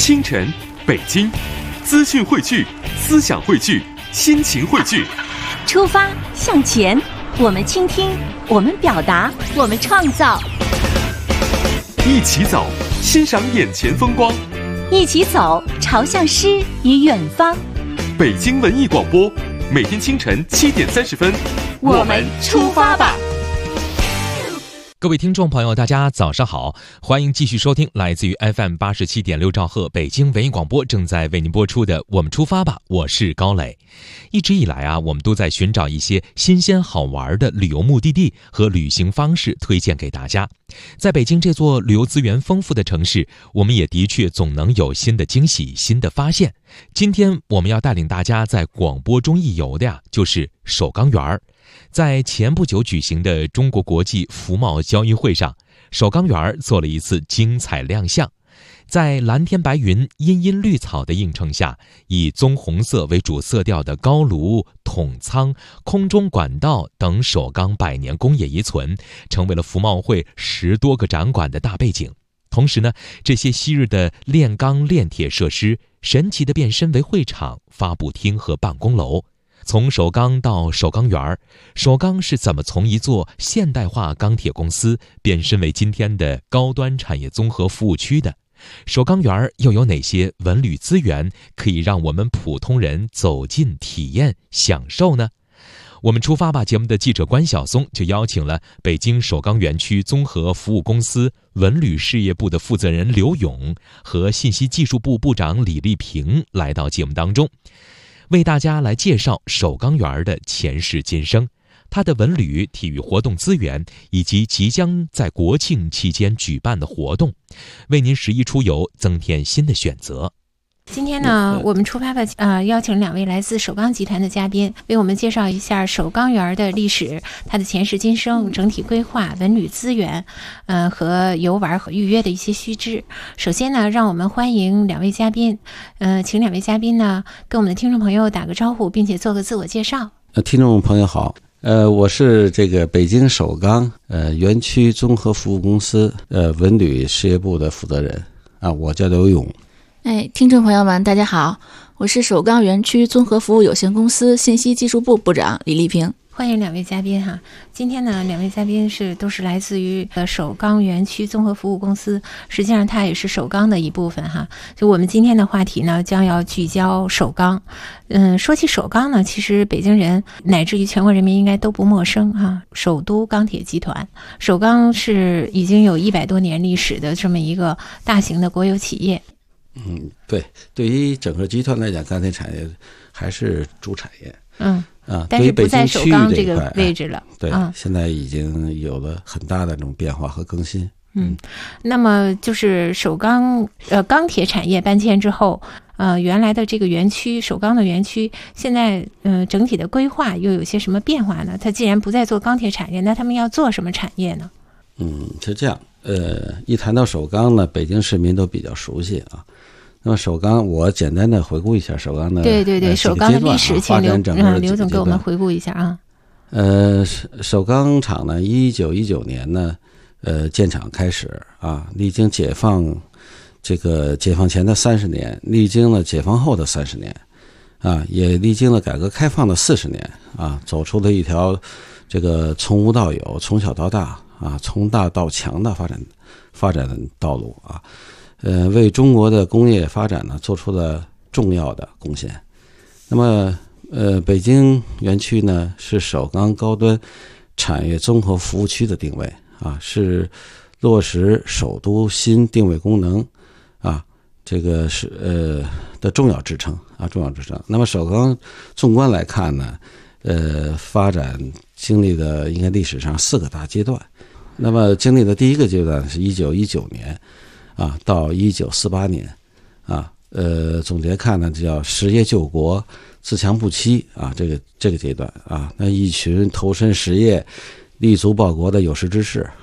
清晨，北京，资讯汇聚，思想汇聚，心情汇聚。 出发向前，我们倾听，我们表达，我们创造。 一起走，欣赏眼前风光。 一起走，朝向诗与远方。 北京文艺广播，每天清晨7点30分， 我们出发吧。 各位听众朋友，大家早上好，欢迎继续收听来自于 FM 87.6兆赫北京文艺广播正在为您播出的《我们出发吧》，我是高磊。一直以来我们都在寻找一些新鲜好玩的旅游目的地和旅行方式推荐给大家。在北京这座旅游资源丰富的城市，我们也的确总能有新的惊喜、新的发现。今天我们要带领大家在广播中一游的就是首钢园。在前不久举行的中国国际服贸交易会上，首钢园做了一次精彩亮相。在蓝天白云、茵茵绿草的映衬下，以棕红色为主色调的高炉、筒仓、空中管道等首钢100年工业遗存，成为了服贸会10多个展馆的大背景。同时呢，这些昔日的炼钢炼铁设施神奇地变身为会场、发布厅和办公楼。从首钢到首钢园，首钢是怎么从一座现代化钢铁公司变身为今天的高端产业综合服务区的？首钢园又有哪些文旅资源可以让我们普通人走进体验享受呢？我们出发吧节目的记者关晓松就邀请了北京首钢园区综合服务公司文旅事业部的负责人刘勇和信息技术部部长李丽萍来到节目当中，为大家来介绍首钢园的前世今生，它的文旅体育活动资源，以及即将在国庆期间举办的活动，为您十一出游增添新的选择。 今天呢，我们出发吧邀请2位来自首钢集团的嘉宾，为我们介绍一下首钢园的历史、它的前世今生、整体规划、文旅资源，和游玩和预约的一些须知。首先呢，让我们欢迎2位嘉宾，请2位嘉宾呢跟我们的听众朋友打个招呼，并且做个自我介绍。 听众朋友好，我是这个北京首钢园区综合服务公司文旅事业部的负责人我叫刘勇。 听众朋友们大家好，我是首钢园区综合服务有限公司信息技术部部长李丽萍。 欢迎2位嘉宾哈。今天呢，2位嘉宾都是来自于首钢园区综合服务公司，实际上它也是首钢的一部分哈。就我们今天的话题呢，将要聚焦首钢。说起首钢呢，其实北京人乃至于全国人民应该都不陌生哈。首都钢铁集团，首钢是已经有100多年历史的这么一个大型的国有企业。 对于整个集团来讲，钢铁产业还是主产业。 但是不在首钢这个位置了。 对，现在已经有了很大的这种变化和更新。 那么就是首钢钢铁产业搬迁之后，原来的这个园区，首钢的园区，现在整体的规划又有些什么变化呢？它既然不再做钢铁产业，那他们要做什么产业呢？ 是这样。一谈到首钢呢，北京市民都比较熟悉啊。那么首钢，我简单的回顾一下首钢的对首钢的历史，请刘总给我们回顾一下啊。 首钢厂呢，1919年呢，建厂开始历经解放前的30年，历经了解放后的30年，也历经了改革开放的40年走出了一条这个从无到有、从小到大从大到强的发展的道路为中国的工业发展呢做出了重要的贡献。那么北京园区呢是首钢高端产业综合服务区的定位是落实首都新定位功能这个是的重要支撑。那么首钢纵观来看呢，发展经历的应该历史上4个大阶段。那么经历的第一个阶段是1919年到1948年总结看呢叫实业救国、自强不息这个阶段那一群投身实业、立足报国的有识之士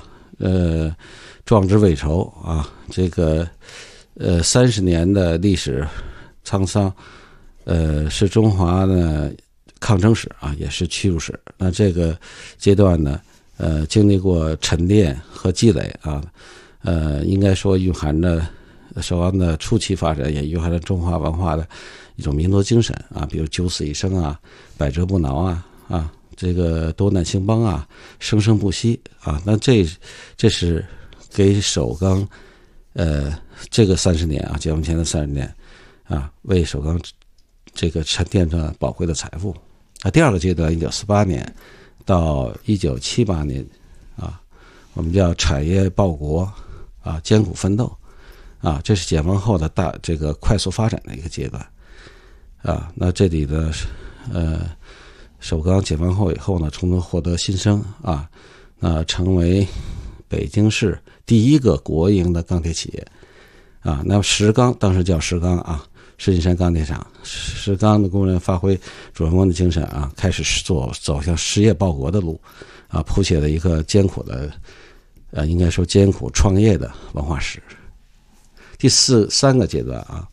壮志未酬这个30年的历史沧桑是中华呢抗争史也是屈辱史。那这个阶段呢经历过沉淀和积累应该说蕴含着首钢的初期发展也蕴含了中华文化的一种民族精神啊，比如九死一生啊，百折不挠啊，这个多难兴邦啊，生生不息啊。那这是给首钢这个30年啊，解放前的30年啊，为首钢这个沉淀着宝贵的财富。第二个阶段1948年到1978年啊，我们叫产业报国啊，艰苦奋斗啊，这是解放后的这个快速发展的一个阶段啊。那这里的首钢解放后以后呢，从中获得新生啊，那成为北京市第一个国营的钢铁企业啊。那石钢当时叫石钢啊，石景山钢铁厂，石钢的工人发挥主人翁的精神啊，开始走向实业报国的路啊，谱写了一个艰苦的应该说艰苦创业的文化史。第三个阶段啊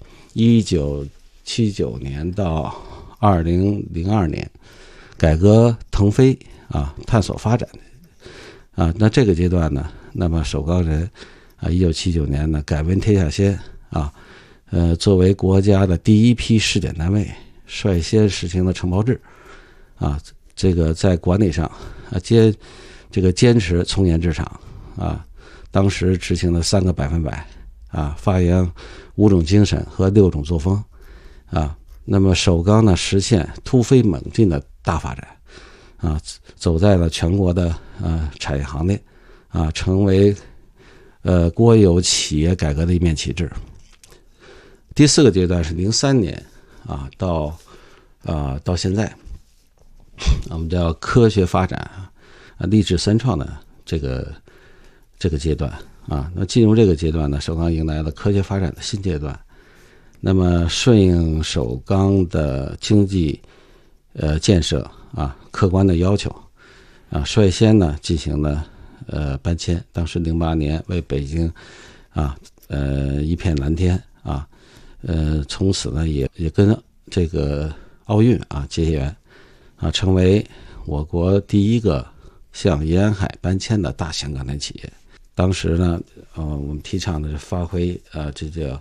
，1979年到2002年，改革腾飞啊，探索发展啊。那这个阶段呢，那么首钢人啊，1979年呢，改为天下先啊，作为国家的第一批试点单位，率先实行了承包制啊。这个在管理上啊，坚持从严治厂啊，当时执行了3个100%啊，发扬5种精神和6种作风啊。那么首钢呢，实现突飞猛进的大发展啊，走在了全国的产业行列啊，成为国有企业改革的一面旗帜。第4个阶段是03年啊，到现在，我们叫科学发展啊，励志三创的这个阶段啊。那进入这个阶段呢，首钢迎来了科学发展的新阶段。那么顺应首钢的经济建设啊客观的要求啊，率先呢进行了搬迁。当时08年为北京啊一片蓝天啊，从此呢也跟这个奥运啊结缘啊，成为我国第一个向沿海搬迁的大型钢铁企业。当时呢我们提倡的是发挥这叫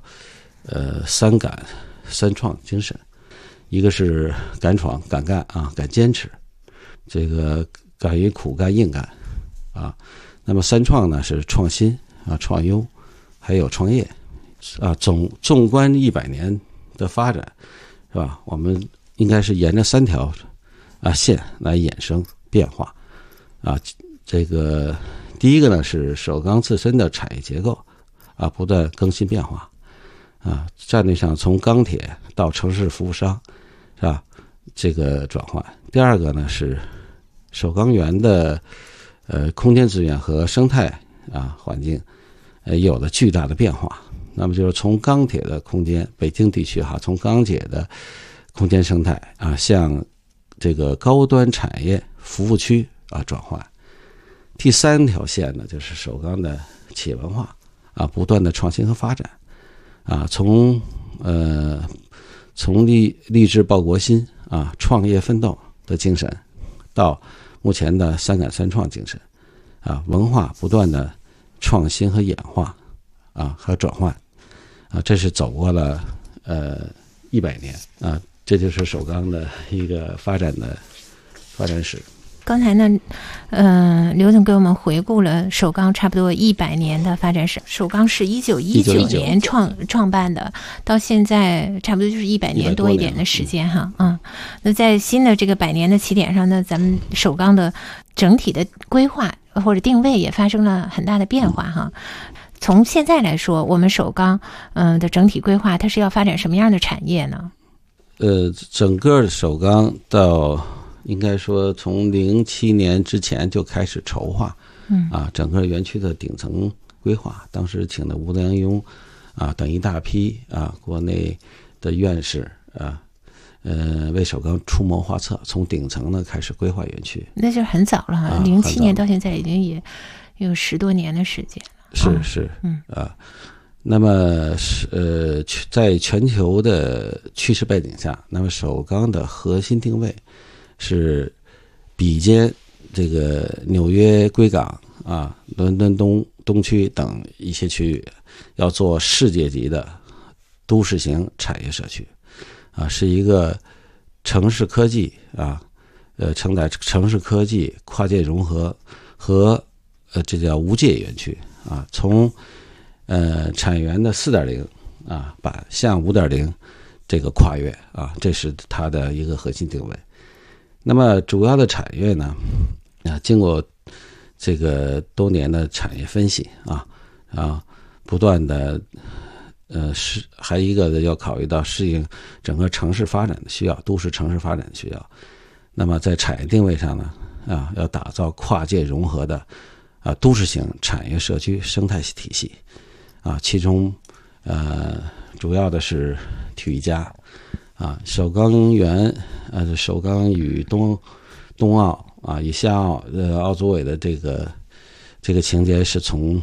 3敢3创精神，一个是敢闯敢干啊，敢坚持，这个敢于苦干硬干啊。那么3创呢是创新啊、创优，还有创业啊。纵观100年的发展，是吧？我们应该是沿着3条线来衍生变化啊。这个第一个呢是首钢自身的产业结构啊不断更新变化啊，战略上从钢铁到城市服务商，是吧？这个转换。第二个呢是首钢园的空间资源和生态环境有了巨大的变化。那么就是从钢铁的空间，北京地区从钢铁的空间生态向这个高端产业服务区转换。第3条线呢就是首钢的企业文化不断的创新和发展从励志报国心创业奋斗的精神，到目前的3敢3创精神文化不断的创新和演化和转换这是走过了100年这就是首钢的一个发展史。 刚才呢，刘总给我们回顾了首钢差不多100年的发展史。首钢是1919年创办的，到现在差不多就是100年多一点的时间哈。那在新的这个100年的起点上呢，咱们首钢的整体的规划或者定位也发生了很大的变化哈。从现在来说，我们首钢的整体规划，它是要发展什么样的产业呢？ 整个首钢到应该说从07年之前就开始筹划整个园区的顶层规划。当时请的吴良镛等一大批国内的院士为首钢出谋划策，从顶层呢开始规划园区。那就是很早了，07年到现在已经也有10多年的时间了。是那么在全球的趋势背景下，那么首钢的核心定位是比肩这个纽约硅港伦敦东东区等一些区域要做世界级的都市型产业社区，是一个城市科技承载城市科技跨界融合和这叫无界园区从产业园的 4.0 向 5.0 这个跨越这是它的一个核心定位。那么主要的产业呢经过这个多年的产业分析不断的还一个的要考虑到适应整个城市发展的需要，都市城市发展的需要。那么在产业定位上呢要打造跨界融合的都市型产业社区生态系体系其中主要的是体育家首钢园首钢与冬奥与夏奥奥组委的这个情节是从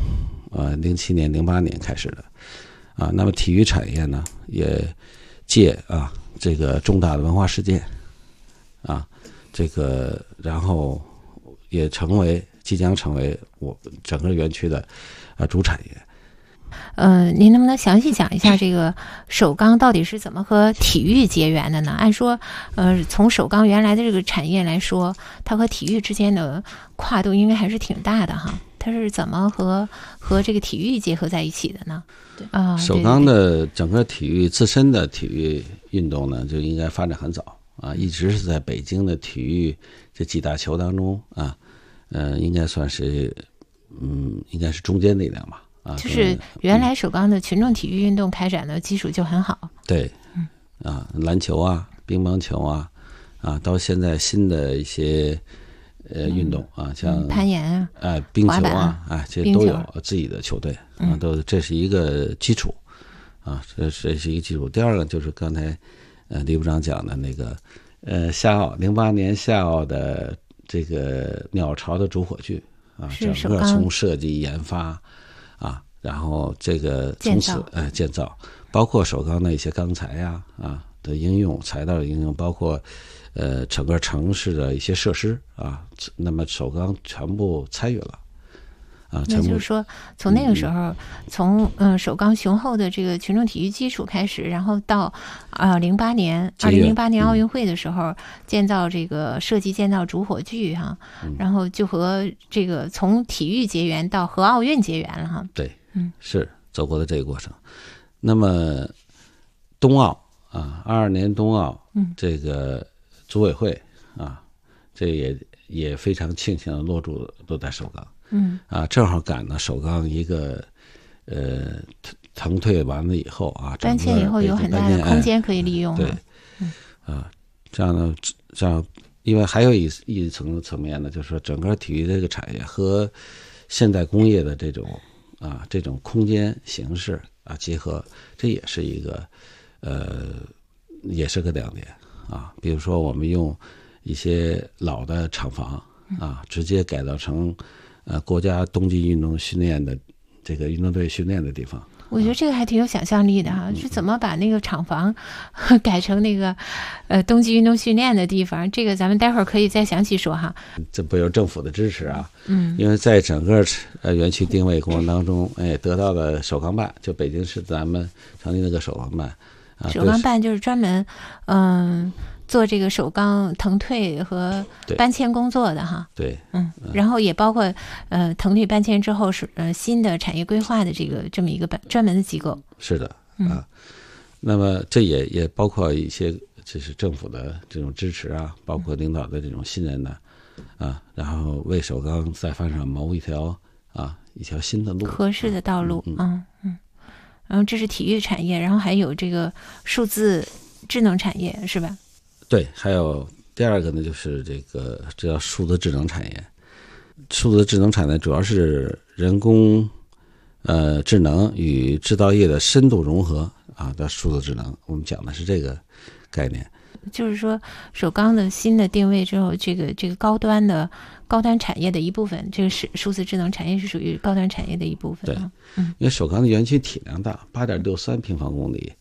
07年08年开始的那么体育产业呢也借这个重大的文化事件这个然后也即将成为我整个园区的主产业。 您能不能详细讲一下这个首钢到底是怎么和体育结缘的呢？按说从首钢原来的这个产业来说，它和体育之间的跨度应该还是挺大的哈。它是怎么和这个体育结合在一起的呢？ 首钢的整个体育自身的体育运动呢，就应该发展很早一直是在北京的体育这几大球当中应该算是应该是中坚力量吧。 就是原来首钢的群众体育运动开展的基础就很好。 对，篮球乒乓球到现在新的一些运动像攀岩冰球这些都有自己的球队这是一个基础这是一个基础。第二个就是刚才李部长讲的那个夏奥08年夏奥的这个鸟巢的主火炬整个从设计研发然后这个从此建造，包括首钢的一些钢材的应用，材料的应用，包括整个城市的一些设施那么首钢全部参与了那就是说从那个时候从首钢雄厚的这个群众体育基础开始，然后到2008年奥运会的时候建造这个设计建造主火炬然后就和这个从体育结缘到和奥运结缘了对是走过的这个过程。那么冬奥22年冬奥这个组委会这也非常庆幸的落在首钢正好赶到首钢一个腾退完了以后搬迁以后有很大的空间可以利用对这样因为还有一层面呢，就是说整个体育这个产业和现代工业的这种空间形式结合，这也是一个也是个亮点比如说我们用一些老的厂房直接改造成国家冬季运动训练的这个运动队训练的地方。 我觉得这个还挺有想象力的是怎么把那个厂房改成那个冬季运动训练的地方，这个咱们待会儿可以再详细说这不有政府的支持因为在整个园区定位过程当中得到了首钢办，就北京市咱们成立那个首钢办首钢办就是专门做这个首钢腾退和搬迁工作的对然后也包括腾退搬迁之后是新的产业规划的这么一个专门的机构。 是的那么这也包括一些就是政府的这种支持包括领导的这种信任呢然后为首钢再发展谋一条新的路， 合适的道路然后这是体育产业，然后还有这个数字智能产业是吧？ 对，还有第二个呢，就是这叫数字智能产业。数字智能产业主要是人工智能与制造业的深度融合的数字智能，我们讲的是这个概念。 就是说首钢的新的定位之后，这个高端产业的一部分，这个是数字智能产业是属于高端产业的一部分。 对，因为首钢的园区体量大，8.63平方公里。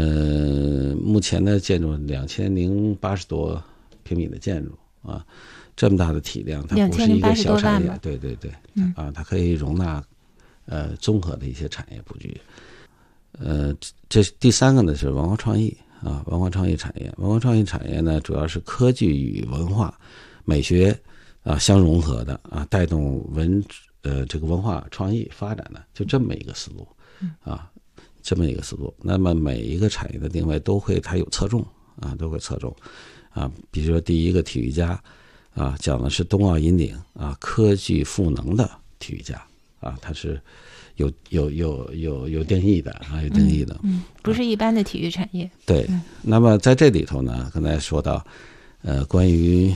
目前的建筑2080多平米的建筑这么大的体量，它不是一个小产业，对，它可以容纳综合的一些产业布局。这第三个呢是文化创意啊，文化创意产业。文化创意产业呢，主要是科技与文化、美学相融合的啊，带动这个文化创意发展的，就这么一个思路啊，这么一个思路。那么每一个产业的定位它有侧重啊，都会侧重啊。比如说第一个体育家啊，讲的是冬奥引领啊，科技赋能的体育家啊，它是有定义的啊，有定义的， 不是一般的体育产业。 对，那么在这里头呢，刚才说到关于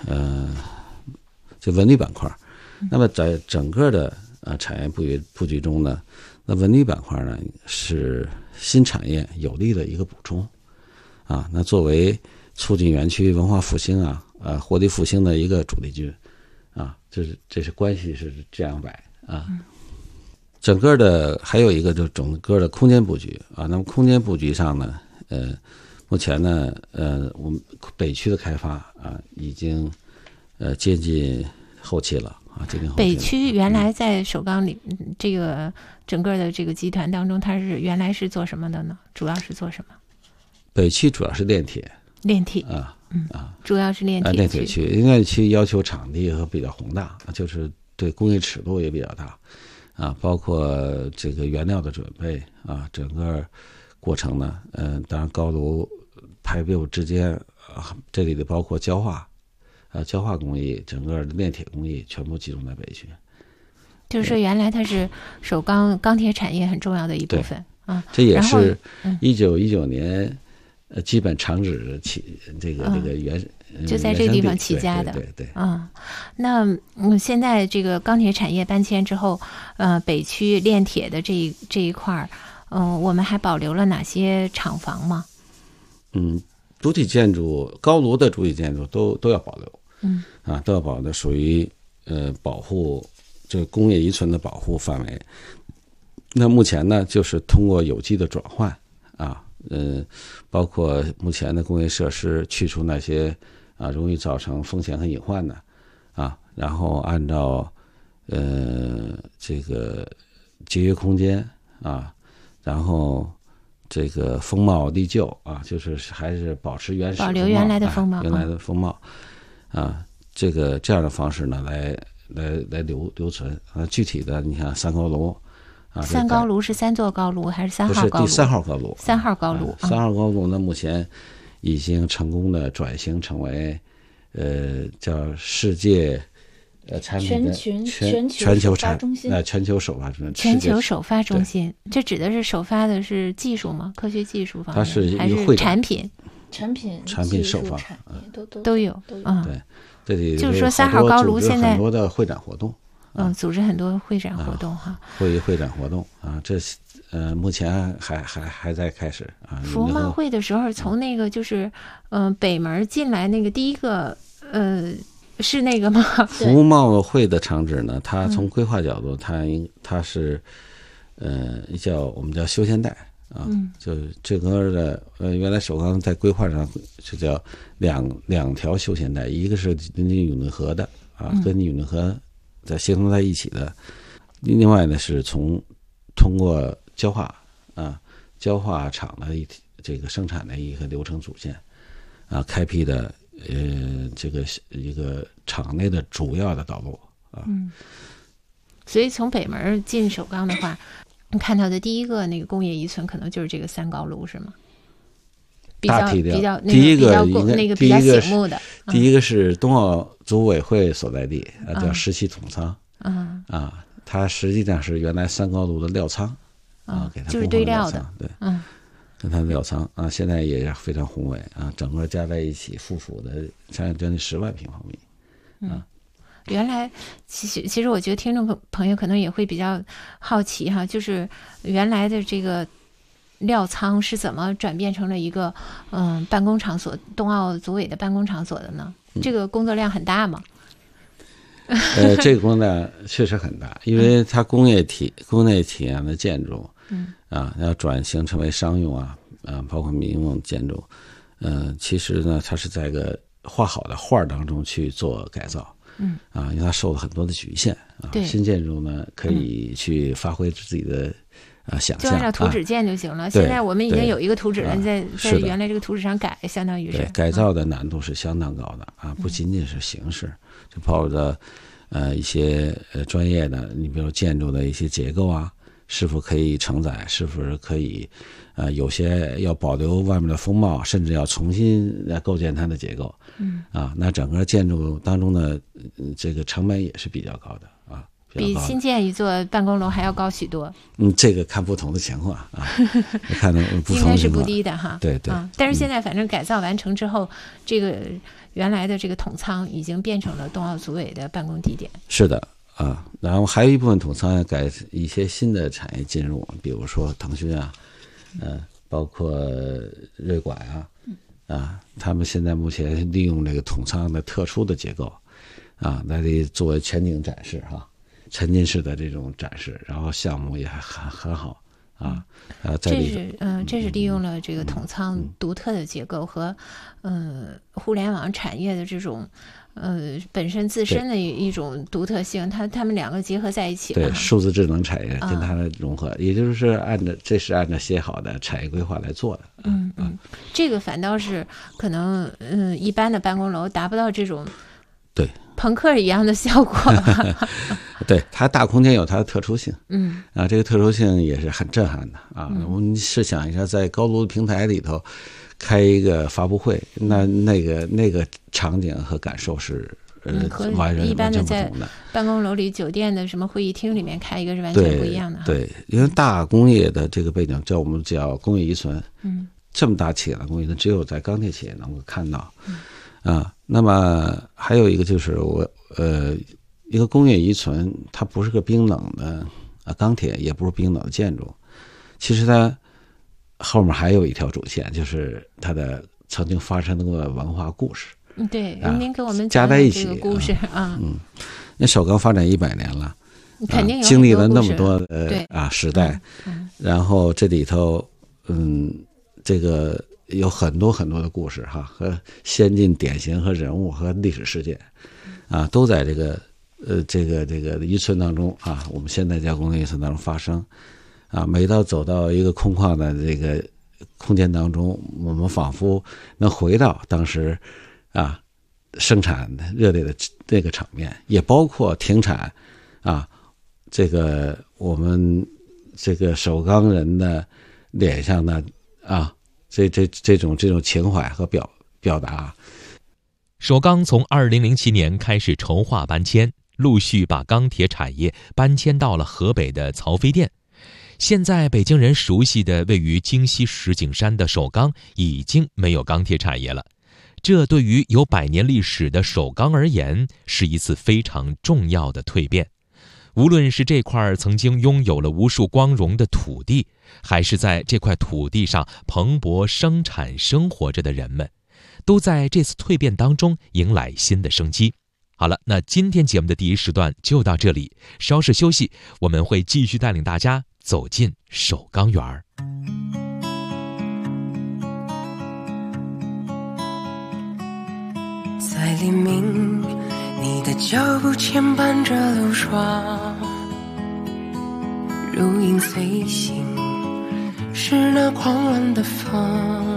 这文旅板块。那么在整个的产业布局中呢，那文旅板块呢是新产业有力的一个补充啊。那作为促进园区文化复兴活力复兴的一个主力军啊，这是关系是这样摆啊。整个的还有一个就是整个的空间布局啊。那么空间布局上呢，目前呢我们北区的开发啊已经接近后期了。 北区原来在首钢里这个整个的这个集团当中，它是原来是做什么的呢？主要是做什么？ 北区主要是炼铁主要是炼铁炼铁区。炼铁区要求场地和比较宏大，就是对工业尺度也比较大啊，包括这个原料的准备啊，整个过程呢，当然高炉排布之间这里的包括焦化工艺，整个炼铁工艺全部集中在北区。 就是说，原来它是首钢钢铁产业很重要的一部分啊。 这也是1919年基本厂址起这个就在这个地方起家的。 对。 那现在这个钢铁产业搬迁之后，北区炼铁的这一块我们还保留了哪些厂房吗？ 主体建筑，高炉的主体建筑都要保留。都要保留，属于保护这个工业遗存的保护范围。那目前呢，就是通过有机的转换啊，包括目前的工业设施去除那些容易造成风险和隐患的啊，然后按照这个节约空间啊，然后这个风貌历旧啊，就是还是保持原始保留原来的风貌， 原来的风貌。这样的方式呢，来留存啊。具体的，你看三高炉啊， 三高炉是3座高炉还是3号高炉？ 不是第3号高炉。 3号高炉 ，3号高炉呢，目前已经成功的转型成为叫世界产品的全球首发中心。全球首发中心。 全球首发中心，这指的是首发的是技术吗？科学技术方面， 它是还是产品？ 产品首发都有。 对，这里就是说3号高炉现在很多的会展活动， 组织很多会展活动哈。 会展活动啊，这目前还在开始啊。 服贸会的时候，从那个就是北门进来那个第一个是那个吗？ 服贸会的场址呢，它从规划角度，它是我们叫休闲带。就整个的原来首钢在规划上是叫两条休闲带，一个是临近永定河的跟永定河在协同在一起的，另外呢是通过焦化厂的这个生产的一个流程主线开辟的这个一个厂内的主要的道路所以从北门进首钢的话，看到的第一个那个工业遗存可能就是这个3高炉是吗？比较第一个比较醒目的。 第一个是冬奥组委会所在地叫17统仓它实际上是原来3高炉的料仓给它就是堆料的， 对，跟它的料仓现在也非常宏伟整个加在一起附属的将近10万平方米原来其实我觉得听众朋友可能也会比较好奇哈，就是原来的这个料仓是怎么转变成了一个办公场所，冬奥组委的办公场所的呢？这个工作量很大吗？ 这个工作量确实很大，因为它工业体验的建筑要转型成为商用包括民用建筑其实呢它是在一个画好的画当中去做改造。因为它受了很多的局限啊。新建筑呢可以去发挥自己的想象， 就按照图纸建就行了。现在我们已经有一个图纸了，你在原来这个图纸上改，相当于是改造的难度是相当高的啊，不仅仅是形式，就包括着一些专业的，你比如建筑的一些结构啊，是否可以承载，是否可以有些要保留外面的风貌，甚至要重新来构建它的结构。那整个建筑当中的这个成本也是比较高的啊， 比新建一座办公楼还要高许多。 这个看不同的情况啊，看不同的情况应该是不低的哈。 对对。 但是现在反正改造完成之后，这个原来的这个统仓已经变成了冬奥组委的办公地点。是的啊，然后还有一部分统仓要改一些新的产业进入，比如说腾讯啊，包括瑞管啊，他们现在目前利用这个统仓的特殊的结构来作为全景展示沉浸式的这种展示，然后项目也很好这是利用了这个统仓独特的结构和互联网产业的这种本身自身的一种独特性，他们两个结合在一起了。 对，数字智能产业跟它的融合，也就是这是按照写好的产业规划来做的。 这个反倒是可能一般的办公楼达不到这种对朋克一样的效果。 对，它大空间有它的特殊性。这个特殊性也是很震撼的啊。我们试想一下，在高楼的平台里头开一个发布会，那个场景和感受是完全一般的不同的。 办公楼里、酒店的什么会议厅里面开一个是完全不一样的。 对，因为大工业的这个背景我们叫工业遗存。这么大企业的工业遗存，只有在钢铁企业能够看到。那么还有一个就是一个工业遗存，它不是个冰冷的钢铁，也不是冰冷的建筑，其实它后面还有一条主线，就是它的曾经发生过的文化故事。 对，您给我们加在一起这个故事那首钢发展100年了， 肯定有经历了那么多时代，然后这里头这个有很多很多的故事和先进典型和人物和历史事件都在这个遗存当中我们现代加工的遗存当中发生每到走到一个空旷的这个空间当中，我们仿佛能回到当时生产热烈的这个场面，也包括停产这个我们这个首钢人的脸上的这种情怀和表达。 首钢从2007年开始筹划搬迁，陆续把钢铁产业搬迁到了河北的曹妃甸。现在北京人熟悉的位于京西石景山的首钢已经没有钢铁产业了，这对于有100年历史的首钢而言是一次非常重要的蜕变。无论是这块曾经拥有了无数光荣的土地，还是在这块土地上蓬勃生产生活着的人们，都在这次蜕变当中迎来新的生机。好了，那今天节目的第一时段就到这里，稍事休息，我们会继续带领大家走进首钢园。 在黎明，你的脚步牵绊着流霜，如影随形，是那狂乱的风，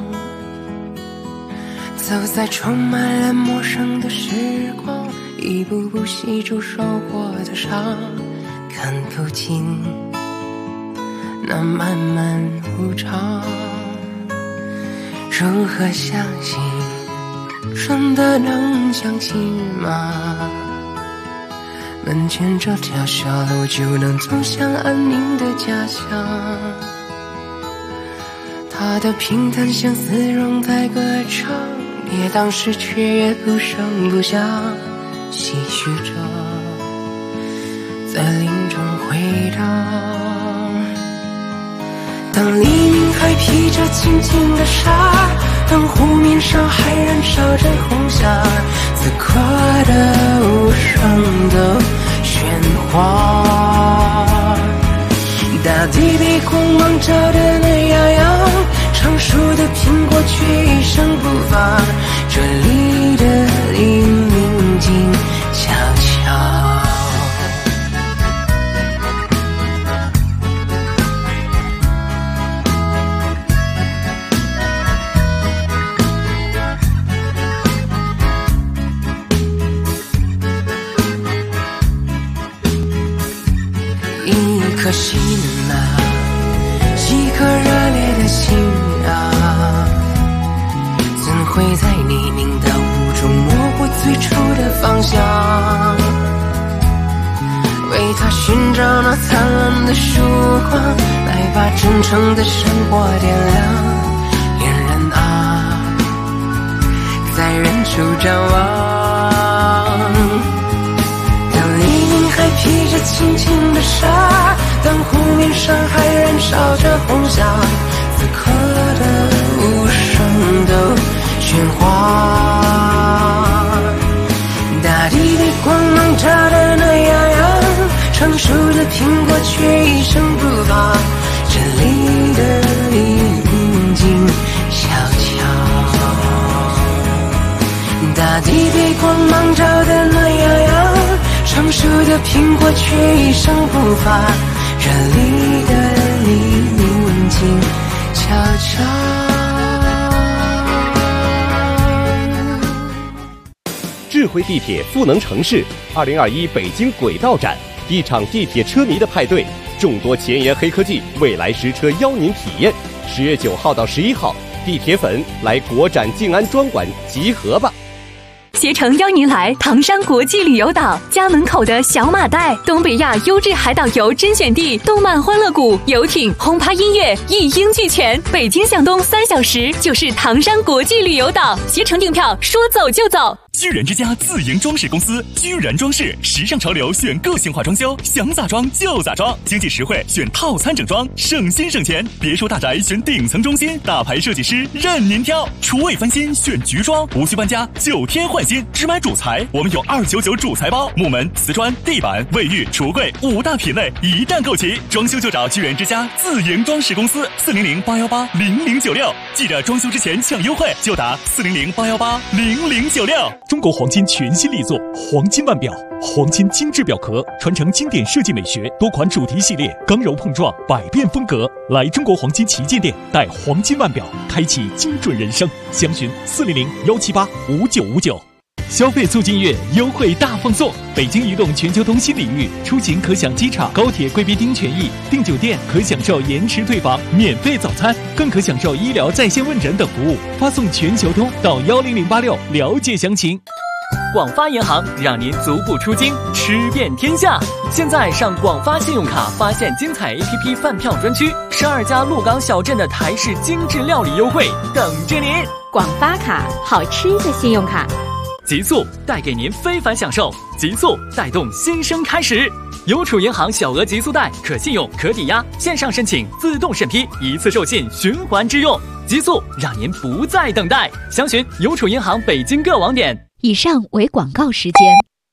走在充满了陌生的时光，一步步细数受过的伤，看不尽那漫漫无常。如何相信，真的能相信吗？门前这条小路就能走向安宁的家乡，它的平淡像丝绒在歌唱，也当时却也不声不响，唏嘘着在林中回荡。当黎明还披着轻轻的纱，当湖面上还燃烧着红霞，此刻的无声的喧哗，大地被光芒照得暖洋洋， 成熟的苹果却一声不发，这里的黎明静悄悄。一颗心啊，一颗热烈的心啊，怎会在泥泞的雾中模糊最初的方向？为它寻找那灿烂的曙光，来把真诚的生活点亮。恋人啊，在远处张望，当黎明还披着轻轻的纱，当湖面上还燃烧着红霞，此刻的无声都喧哗，大地被光芒照得暖洋洋，成熟的苹果却一声不发，这里的黎明静悄悄，大地被光芒照得暖洋洋，成熟的苹果却一声不发，这里的黎明静悄悄。 智慧地铁赋能城市2021北京轨道展，一场地铁车迷的派对，众多前沿黑科技，未来实车邀您体验。10月9号到11号，地铁粉来国展静安专馆集合吧！ 携程邀您来唐山国际旅游岛，家门口的小马岱，东北亚优质海岛游甄选地，动漫欢乐谷、游艇、轰趴音乐一应俱全。北京向东3小时就是唐山国际旅游岛，携程订票说走就走。 居然之家自营装饰公司，居然装饰，时尚潮流选个性化装修，想咋装就咋装，经济实惠选套餐整装，省心省钱。别墅大宅选顶层中心，大牌设计师任您挑。厨卫翻新选菊装，无需搬家，9天换新，只买主材，我们有299主材包，木门、瓷砖、地板、卫浴、橱柜5大品类一站购齐，装修就找居然之家自营装饰公司，400-818-0096，记着装修之前抢优惠，就打400-818-0096。 中国黄金全新力作黄金腕表，黄金精致表壳，传承经典设计美学，多款主题系列，刚柔碰撞，百变风格。来中国黄金旗舰店，带黄金腕表，开启精准人生。详询400-178-5959。消费促进月优惠大放送，北京移动全球通新领域，出行可享机场、高铁贵宾厅权益，订酒店可享受延迟退房、免费早餐，更可享受医疗在线问诊等服务。发送全球通到10086了解详情。 广发银行让您足不出京，吃遍天下。现在上广发信用卡发现精彩 APP 饭票专区，12家鹿港小镇的台式精致料理优惠等着您。 广发卡，好吃的信用卡。 极速带给您非凡享受，极速带动新生开始。邮储银行小额极速贷，可信用、可抵押，线上申请自动审批，一次授信循环支用。极速让您不再等待，详询邮储银行北京各网点。 以上为广告时间。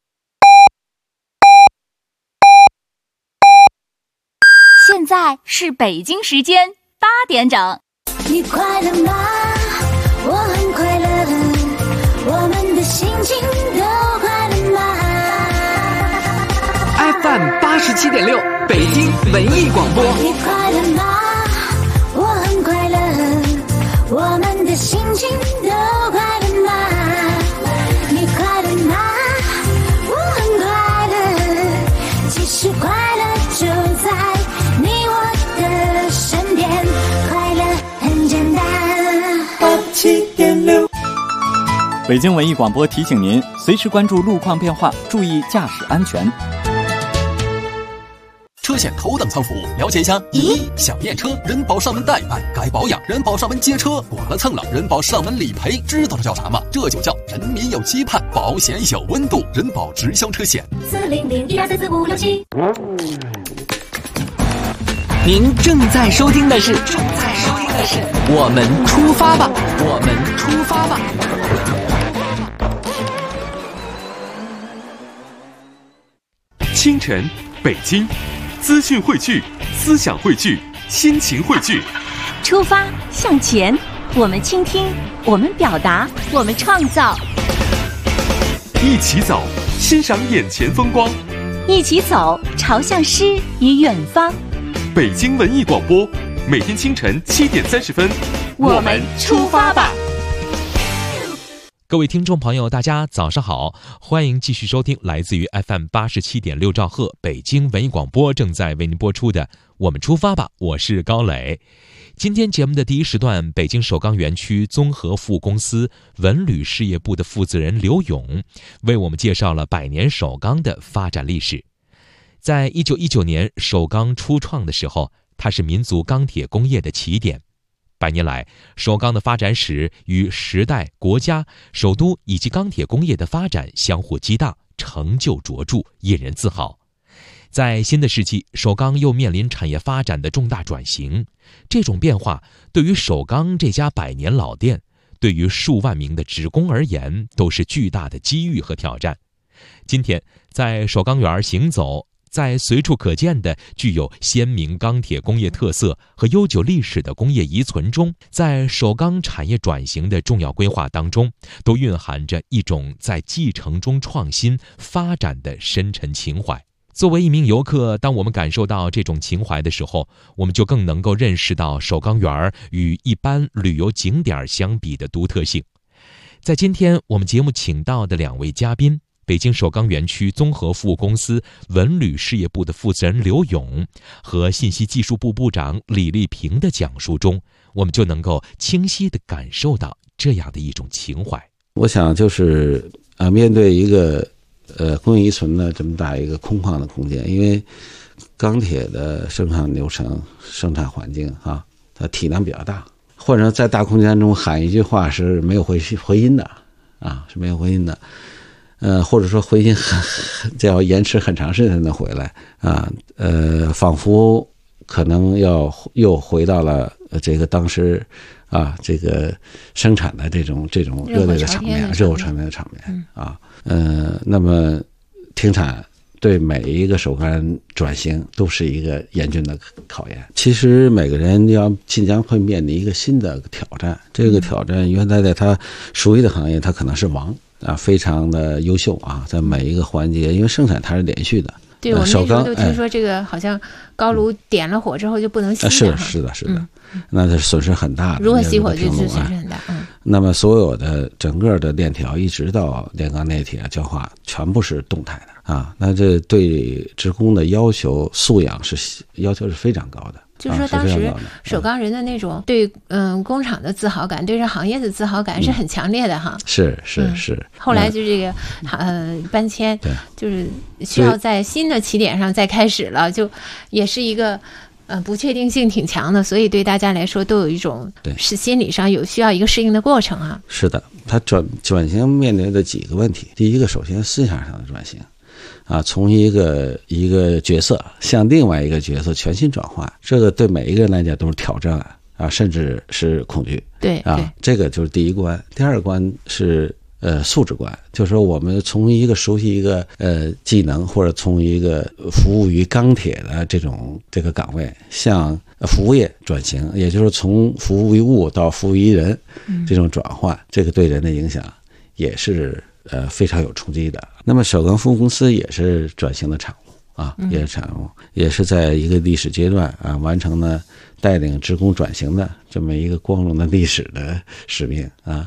现在是北京时间8点整。 你快乐吗？我很快乐，我们的心情都快乐吗 ？FM 87.6，北京文艺广播。 你快乐吗？我很快乐，我们的心情都快乐吗？你快乐吗？我很快乐，其实快乐就在你我的身边，快乐很简单。87.6。 北京文艺广播提醒您，随时关注路况变化，注意驾驶安全。 车险头等舱服务，了解一下。想验车，人保上门代办；该保养，人保上门接车；剐了蹭了，人保上门理赔。知道这叫啥吗？这就叫人民有期盼，保险有温度。人保直销车险。 400-1234567。 您正在收听的是我们出发吧，我们出发吧。 清晨，北京，资讯汇聚，思想汇聚，心情汇聚。 出发向前，我们倾听，我们表达，我们创造。 一起走，欣赏眼前风光。 一起走，朝向诗与远方。 北京文艺广播，每天清晨7点30分， 我们出发吧。 各位听众朋友，大家早上好，欢迎继续收听来自于 FM 87.6兆赫北京文艺广播正在为您播出的《我们出发吧》，我是高磊。今天节目的第一时段，北京首钢园区综合服务公司文旅事业部的负责人刘勇为我们介绍了100年首钢的发展历史。在1919年首钢初创的时候，它是民族钢铁工业的起点。100年来，首钢的发展史与时代、国家、首都以及钢铁工业的发展相互激荡，成就卓著，引人自豪。在新的世纪，首钢又面临产业发展的重大转型，这种变化对于首钢这家100年老店，对于数万名的职工而言，都是巨大的机遇和挑战。今天在首钢园行走，在随处可见的具有鲜明钢铁工业特色和悠久历史的工业遗存中，在首钢产业转型的重要规划当中，都蕴含着一种在继承中创新发展的深沉情怀。作为一名游客，当我们感受到这种情怀的时候，我们就更能够认识到首钢园与一般旅游景点相比的独特性。在今天我们节目请到的2位嘉宾，北京首钢园区综合服务公司文旅事业部的负责人刘勇和信息技术部部长李丽萍的讲述中，我们就能够清晰地感受到这样的一种情怀。 我想就是面对一个工业遗存的这么大一个空旷的空间，因为钢铁的生产流程、生产环境它体量比较大，或者在大空间中喊一句话是没有回音的是没有回音的。或者说回音这要延迟很长时间才能回来仿佛可能又回到了这个当时这个生产的这种热烈的场面，热火朝天的场面那么停产对每一个首钢转型都是一个严峻的考验。其实每个人即将会面临一个新的挑战，这个挑战原来在他熟悉的行业，他可能是王非常的优秀在每一个环节，因为生产它是连续的。 对，我们那时候都听说这个好像高炉点了火之后就不能熄了是的，那这损失很大的。 如果熄火就是损失很大。 那么所有的整个的链条一直到炼钢、炼铁、焦化，全部是动态的那这对职工的要求素养要求是非常高的。 就是说，当时首钢人的那种对工厂的自豪感，对这行业的自豪感是很强烈的是。 后来就这个搬迁，就是需要在新的起点上再开始了，就也是一个不确定性挺强的，所以对大家来说都有一种是心理上需要一个适应的过程是的，它转型面临的几个问题，第一个，首先思想上的转型。从一个角色向另外一个角色全新转换，这个对每一个人来讲都是挑战甚至是恐惧。 对这个就是第一关。第二关是素质关，就是说我们从一个熟悉一个技能，或者从一个服务于钢铁的这个岗位向服务业转型，也就是从服务于物到服务于人这种转换，这个对人的影响也是非常有冲击的。那么首钢服务公司也是转型的产物也是产物，也是在一个历史阶段完成了带领职工转型的这么一个光荣的历史的使命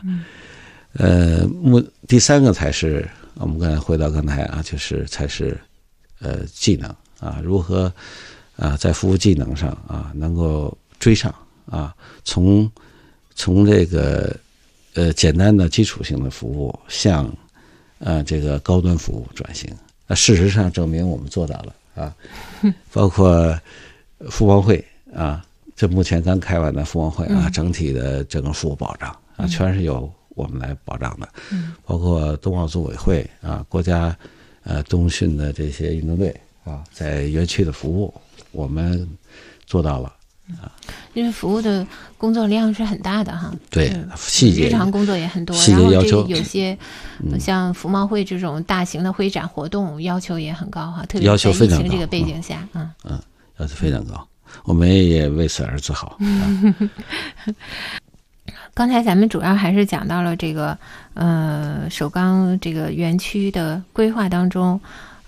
第三个才是我们刚才回到刚才就是才是技能如何在服务技能上能够追上从这个简单的基础性的服务向这个高端服务转型。事实上证明我们做到了包括服贸会这目前刚开完的服贸会整体的整个服务保障全是由我们来保障的，包括冬奥组委会国家冬训的这些运动队在园区的服务我们做到了因为服务的工作量是很大的对，细节日常工作也很多， 细节要求然后这有些像服贸会这种大型的会展活动要求也很高特别在疫情这个背景下要求非常高我们也为此而自豪。 刚才咱们主要还是讲到了这个首钢这个园区的规划当中，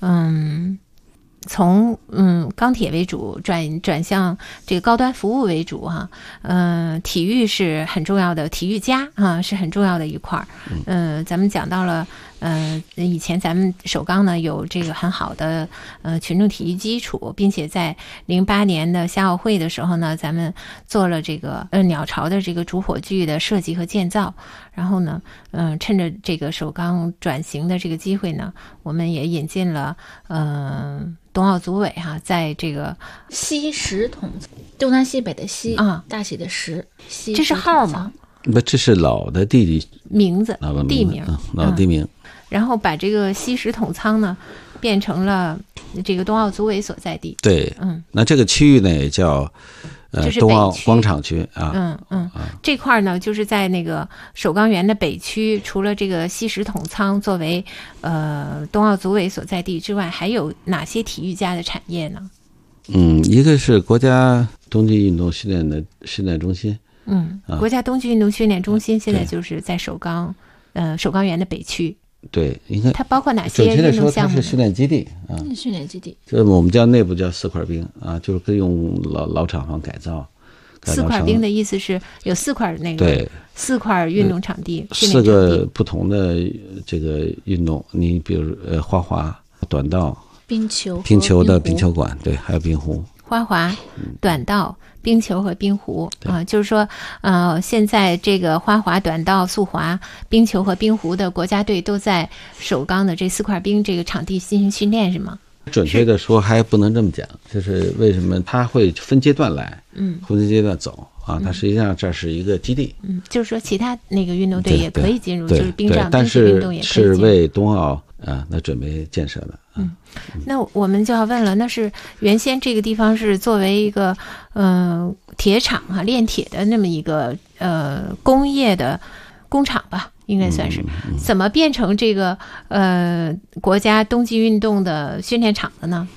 从钢铁为主转向这个高端服务为主哈，体育是很重要的，体育加啊是很重要的一块儿。咱们讲到了以前咱们首钢呢有这个很好的群众体育基础，并且在08年的夏奥会的时候呢，咱们做了这个鸟巢的这个主火炬的设计和建造。然后呢，趁着这个首钢转型的这个机会呢，我们也引进了冬奥组委哈，在这个西石桶，东南西北的西啊， 大写的石， 这是号吗？ 不，这是老的地名字，地名， 老地名。 然后把这个西石桶仓呢变成了这个冬奥组委所在地。 对，那这个区域呢也叫冬奥广场区啊。 这块呢就是在那个首钢园的北区，除了这个西石桶仓作为冬奥组委所在地之外，还有哪些体育加的产业呢？ 一个是国家冬季运动训练中心。 国家冬季运动训练中心现在就是在首钢园的北区。 对，应该它包括哪些运动项目？ 准确的说，它是训练基地啊。 训练基地， 这我们内部叫4块冰啊，就是可以用老厂房改造。 4块冰的意思是有4块那个对 4块运动场地 ，4个不同的这个运动，你比如花滑、短道、冰球的冰球馆，对，还有冰壶。 花滑、短道、冰球和冰壶啊，就是说，现在这个花滑、短道、速滑、冰球和冰壶的国家队都在首钢的这4块冰这个场地进行训练，是吗？ 准确的说还不能这么讲，就是为什么它会分阶段来，分阶段走啊？它实际上这是一个基地， 就是说其他那个运动队也可以进入，就是冰上但运动也可以进入， 是为冬奥那准备建设的。 那我们就要问了，那是原先这个地方是作为一个铁厂啊，炼铁的那么一个工业的工厂吧，应该算是，怎么变成这个国家冬季运动的训练场的呢？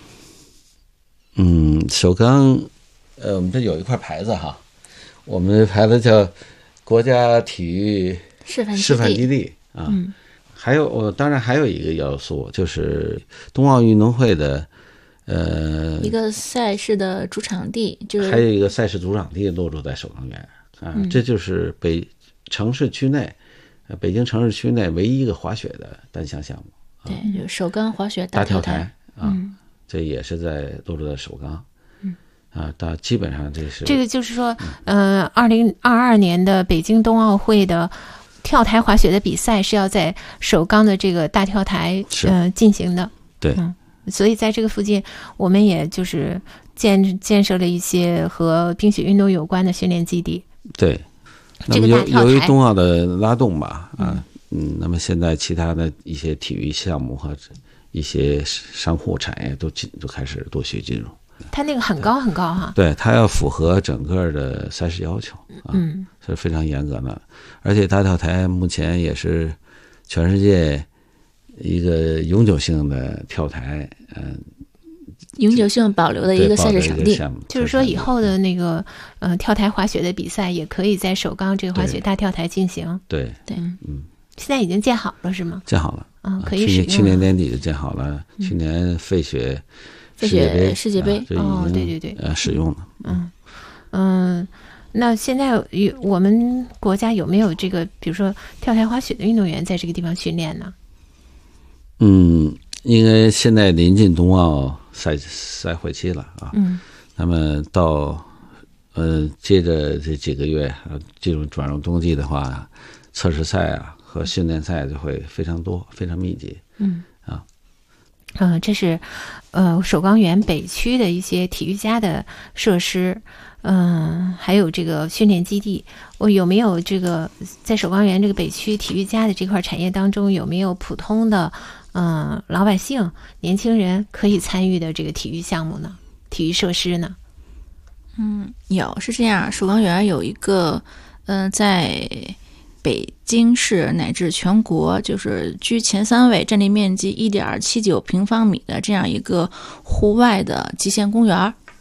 首钢我们这有一块牌子哈，我们的牌子叫国家体育示范基地啊。还有当然还有一个要素，就是冬奥运动会的一个赛事的主场地，就是还有一个赛事主场地落入在首钢园啊，这就是北京城市区内唯一一个滑雪的单项项目。 对，就是首钢滑雪大跳台啊，这也是落入在首钢。基本上这个就是说，2022年的北京冬奥会的跳台滑雪的比赛是要在首钢的这个大跳台进行的。 对， 所以在这个附近，我们也就是建设了一些和冰雪运动有关的训练基地。 对，那么由于冬奥的拉动吧，那么现在其他的一些体育项目和一些商户产业都开始陆续进入。 它那个很高很高哈， 对，它要符合整个的赛事要求是非常严格的。而且大跳台目前也是全世界一个永久性的跳台， 永久性保留的一个赛事场地。 就是说以后的那个跳台滑雪的比赛也可以在首钢这个滑雪大跳台进行。 对， 现在已经建好了是吗？ 建好了可以使用。 去年年底就建好了，去年费雪世界杯对使用了。 那现在我们国家有没有这个比如说跳台滑雪的运动员在这个地方训练呢？ 因为现在临近冬奥赛会期了啊，那么到接着这几个月转入冬季的话，测试赛和训练赛就会非常多，非常密集。 这是首钢园北区的一些体育加的设施，还有这个训练基地。我有没有这个在首钢园这个北区体育加的这块产业当中，有没有普通的老百姓、年轻人可以参与的这个体育项目呢？体育设施呢？ 有，是这样，首钢园有一个在北京市乃至全国就是居前3位，占地面积1.79平方米的这样一个户外的极限公园。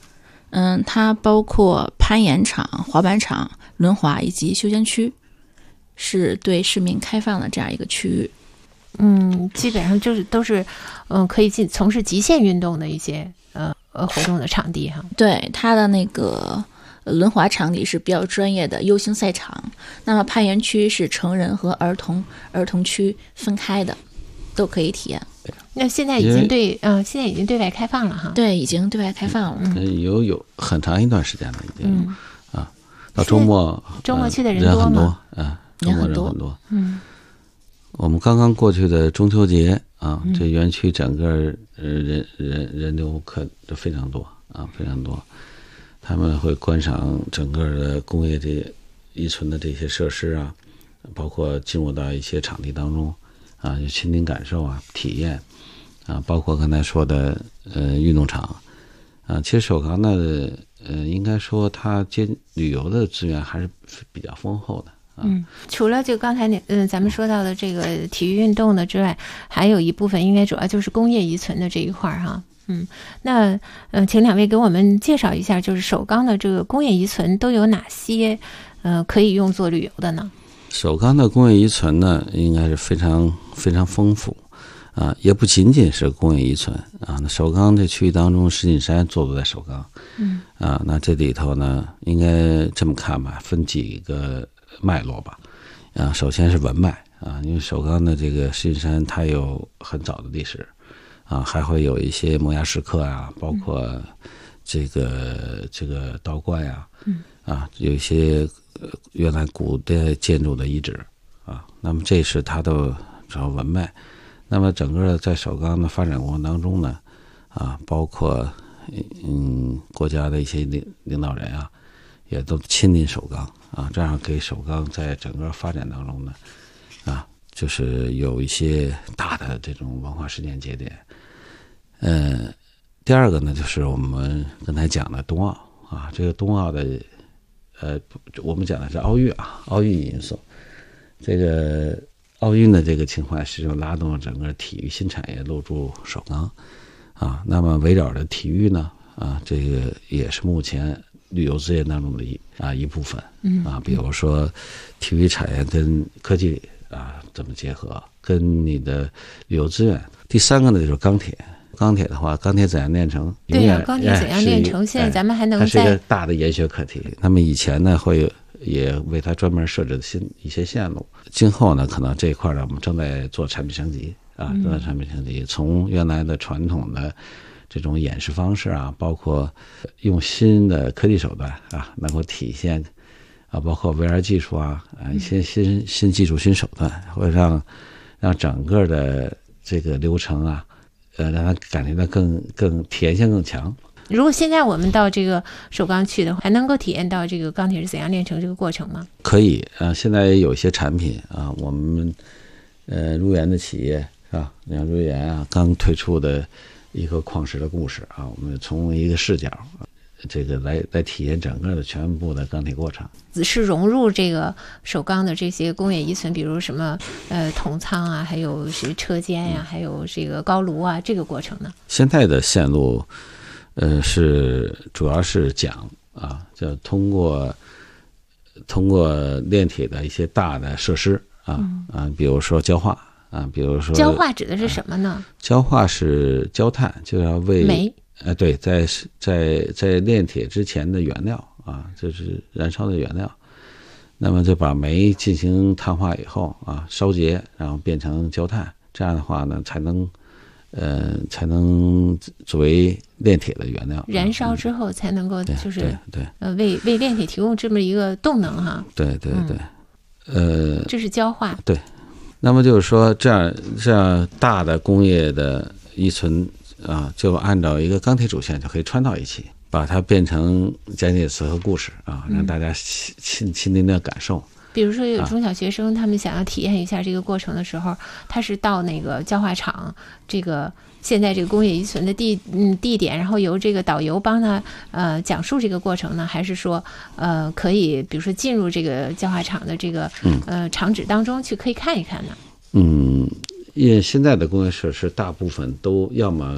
它包括攀岩场、滑板场、轮滑以及休闲区，是对市民开放的这样一个区域。 基本上就是都是可以从事极限运动的一些活动的场地哈。 对，它的那个轮滑场地是比较专业的 U 型赛场，那么攀岩区是成人和儿童区分开的，都可以体验。 那现在已经对外开放了哈。 对，已经对外开放了。 有很长一段时间了，已经到周末去的人多吗？ 周末人很多。我们刚刚过去的中秋节这园区整个人流都非常多非常多。他们会观赏整个的工业遗存的这些设施包括进入到一些场地当中有亲临感受体验包括刚才说的运动场其实首钢呢应该说它旅游的资源还是比较丰厚的。 除了就刚才咱们说到的这个体育运动的之外，还有一部分应该主要就是工业遗存的这一块哈。那请两位给我们介绍一下，就是首钢的这个工业遗存都有哪些可以用作旅游的呢？ 首钢的工业遗存呢，应该是非常非常丰富也不仅仅是工业遗存那首钢这区域当中，石景山坐落在首钢那这里头呢，应该这么看吧，分几个脉络吧首先是文脉因为首钢的这个石景山它有很早的历史还会有一些摩崖石刻包括这个道观有一些原来古代建筑的遗址那么这是它的主要文脉。那么整个在首钢的发展过程当中呢包括国家的一些领导人也都亲临首钢这样给首钢在整个发展当中呢就是有一些大的这种文化事件节点。第二个呢，就是我们刚才讲的冬奥这个冬奥的我们讲的是奥运奥运因素。这个奥运的这个情况实际上拉动了整个体育新产业入驻首钢那么围绕着体育呢这个也是目前旅游资源当中的一部分比如说体育产业跟科技怎么结合，跟你的旅游资源。第三个呢就是钢铁。钢铁的话，钢铁怎样炼成？ 对钢铁怎样炼成？现在咱们还能它是一个大的研学课题。那么以前呢，也为它专门设置一些线路。今后呢，可能这一块呢，我们正在做产品升级正在产品升级，从原来的传统的这种演示方式包括用新的科技手段能够体现包括 VR 技术一些新技术新手段，会让整个的这个流程让它感觉到更体验性更强。 如果现在我们到这个首钢去的话，还能够体验到这个钢铁是怎样炼成这个过程吗？ 可以现在也有一些产品我们如源的企业你看如源刚推出的一个矿石的故事我们从一个视角这个来体验整个的全部的钢铁过程， 是融入这个首钢的这些工业遗存，比如什么筒仓还有是车间还有这个高炉这个过程呢？ 现在的线路主要是讲就通过炼铁的一些大的设施比如说焦化比如说焦化指的是什么呢？ 焦化是焦炭，就要为煤对，在炼铁之前的原料这是燃烧的原料。那么就把煤进行碳化以后烧结，然后变成焦炭，这样的话呢才能作为炼铁的原料。 燃烧之后才能够就是对为炼铁提供这么一个动能对这是焦化。 对，那么就是说这样大的工业的遗存就按照一个钢铁主线就可以穿到一起，把它变成讲解词和故事让大家亲临的感受。 比如说有中小学生他们想要体验一下这个过程的时候，他是到那个焦化厂这个现在这个工业遗存的地点，然后由这个导游帮他讲述这个过程呢，还是说可以比如说进入这个焦化厂的这个厂址当中去可以看一看呢？ 因为现在的工业设施大部分都要么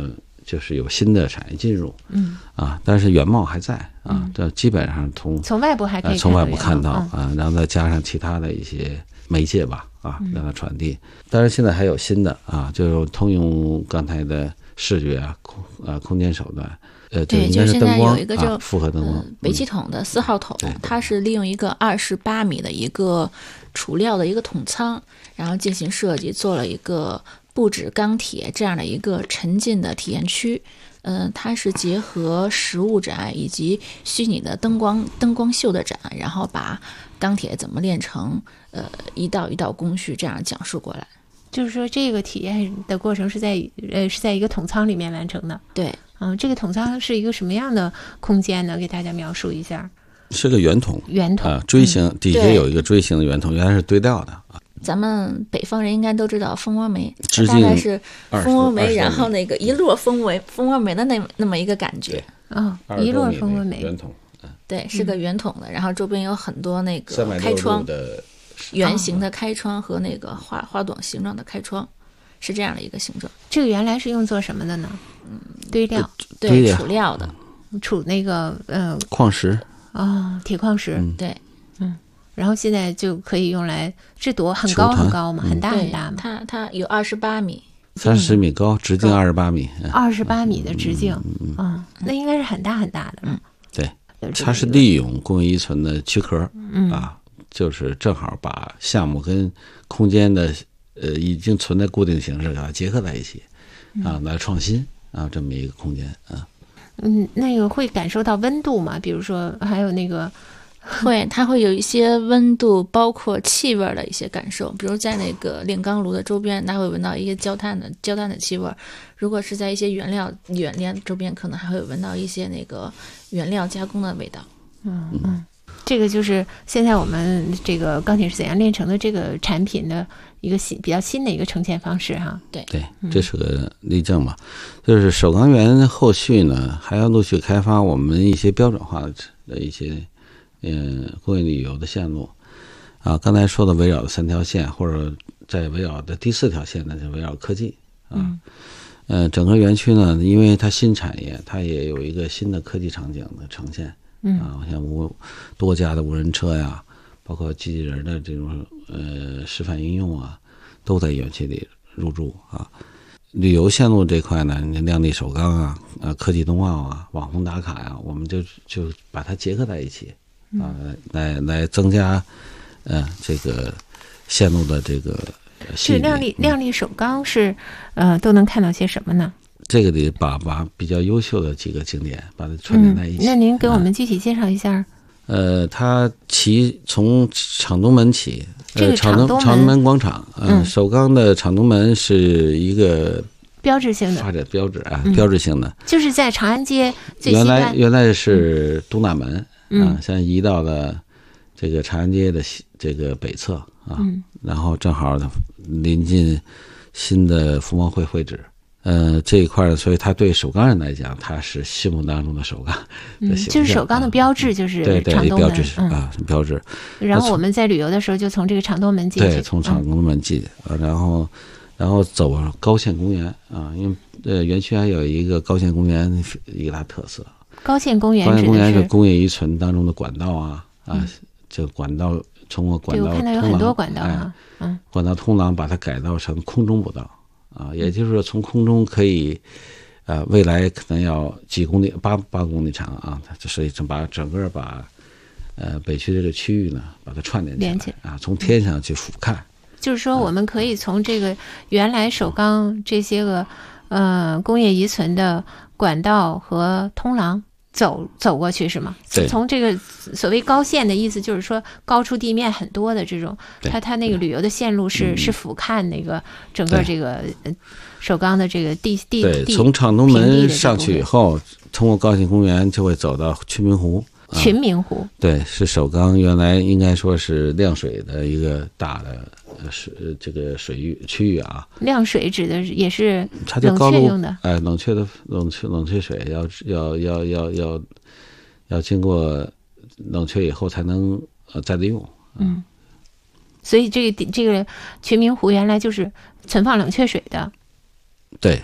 就是有新的产业进入，但是原貌还在啊，这基本上从外部还可以从外部看到啊，然后再加上其他的一些媒介吧啊，让它传递。当然现在还有新的啊，就通用刚才的视觉啊空间手段。 对，就现在有一个就复合灯光， 北汽桶的4号桶，它是利用一个28米的一个储料的一个桶舱，然后进行设计，做了一个布置钢铁这样的一个沉浸的体验区。它是结合实物展以及虚拟的灯光秀的展，然后把钢铁怎么炼成一道一道工序这样讲述过来。 就是说这个体验的过程是在一个桶舱里面完成的。 对。 这个桶舱是一个什么样的空间呢？给大家描述一下。 是个圆筒，锥形，底下有一个锥形的圆筒，原来是堆料的。 咱们北方人应该都知道蜂窝煤， 大概是蜂窝煤，然后那个一摞蜂窝煤的那么一个感觉。 一摞蜂窝煤圆筒， 对，是个圆筒的，然后周边有很多那个开窗，圆形的开窗和那个花朵形状的开窗，是这样的一个形状。 这个原来是用做什么的呢？堆料， 对，储料的， 储那个矿石。 铁矿石， 对， 然后现在就可以用来这多很高很高嘛，很大很大嘛。 它有28米 ，30米高，直径28米 ，28米的直径，那应该是很大很大的。 对，它是利用工业遗存的躯壳就是正好把项目跟空间的已经存在固定形式给它结合在一起来创新这么一个空间那个会感受到温度吗？比如说还有那个它会有一些温度，包括气味的一些感受。比如在那个炼钢炉的周边，它会闻到一些焦炭的气味。如果是在一些原料周边，可能还会闻到一些那个原料加工的味道。 这个就是现在我们这个钢铁是怎样炼成的这个产品的一个比较新的一个呈现方式哈。 对， 这是个例证嘛。就是首钢园后续呢还要陆续开发我们一些标准化的一些工业旅游的线路刚才说的围绕的3条线，或者在围绕的第4条线呢就围绕科技整个园区呢，因为它新产业，它也有一个新的科技场景的呈现像多家的无人车呀，包括机器人的这种示范应用都在园区里入驻旅游线路这块呢，亮丽首钢科技冬奥网红打卡我们就把它结合在一起来增加这个线路的这个这亮丽首钢是都能看到些什么呢？ 这个得把比较优秀的几个景点把它串联在一起。 那您给我们具体介绍一下。 它从厂东门起，厂东门广场，首钢的厂东门是一个标志性的发展标志标志性的， 就是在长安街最西端。 原来是东大门现在移到了这个长安街的这个北侧然后正好临近新的服贸会会址。这一块所以他对首钢人来讲，他是心目当中的首钢的形象就是首钢的标志，就是厂东门标志。 然后我们在旅游的时候就从这个厂东门进去， 对，从厂东门进，然后走高县公园因为园区还有一个高县公园一个大特色。 高县公园是工业遗存当中的管道这个管道通过管道， 我看到有很多管道管道通廊把它改造成空中步道。也就是说从空中可以未来可能要几公里8公里长所以把整个北区这个区域呢把它串联起来从天上去俯瞰。 就是说我们可以从这个原来首钢这些个工业遗存的管道和通廊走过去是吗？从这个所谓高线的意思就是说高出地面很多的这种，它那个旅游的线路是俯瞰那个整个这个首钢的这个地。 对，从厂东门上去以后，通过高县公园就会走到群明湖。 群明湖对，是首钢原来应该说是晾水的一个大的这个水域区域晾水指的也是冷却用的。 冷却水要经过冷却以后才能再利用。 所以这个群明湖原来就是存放冷却水的。 对，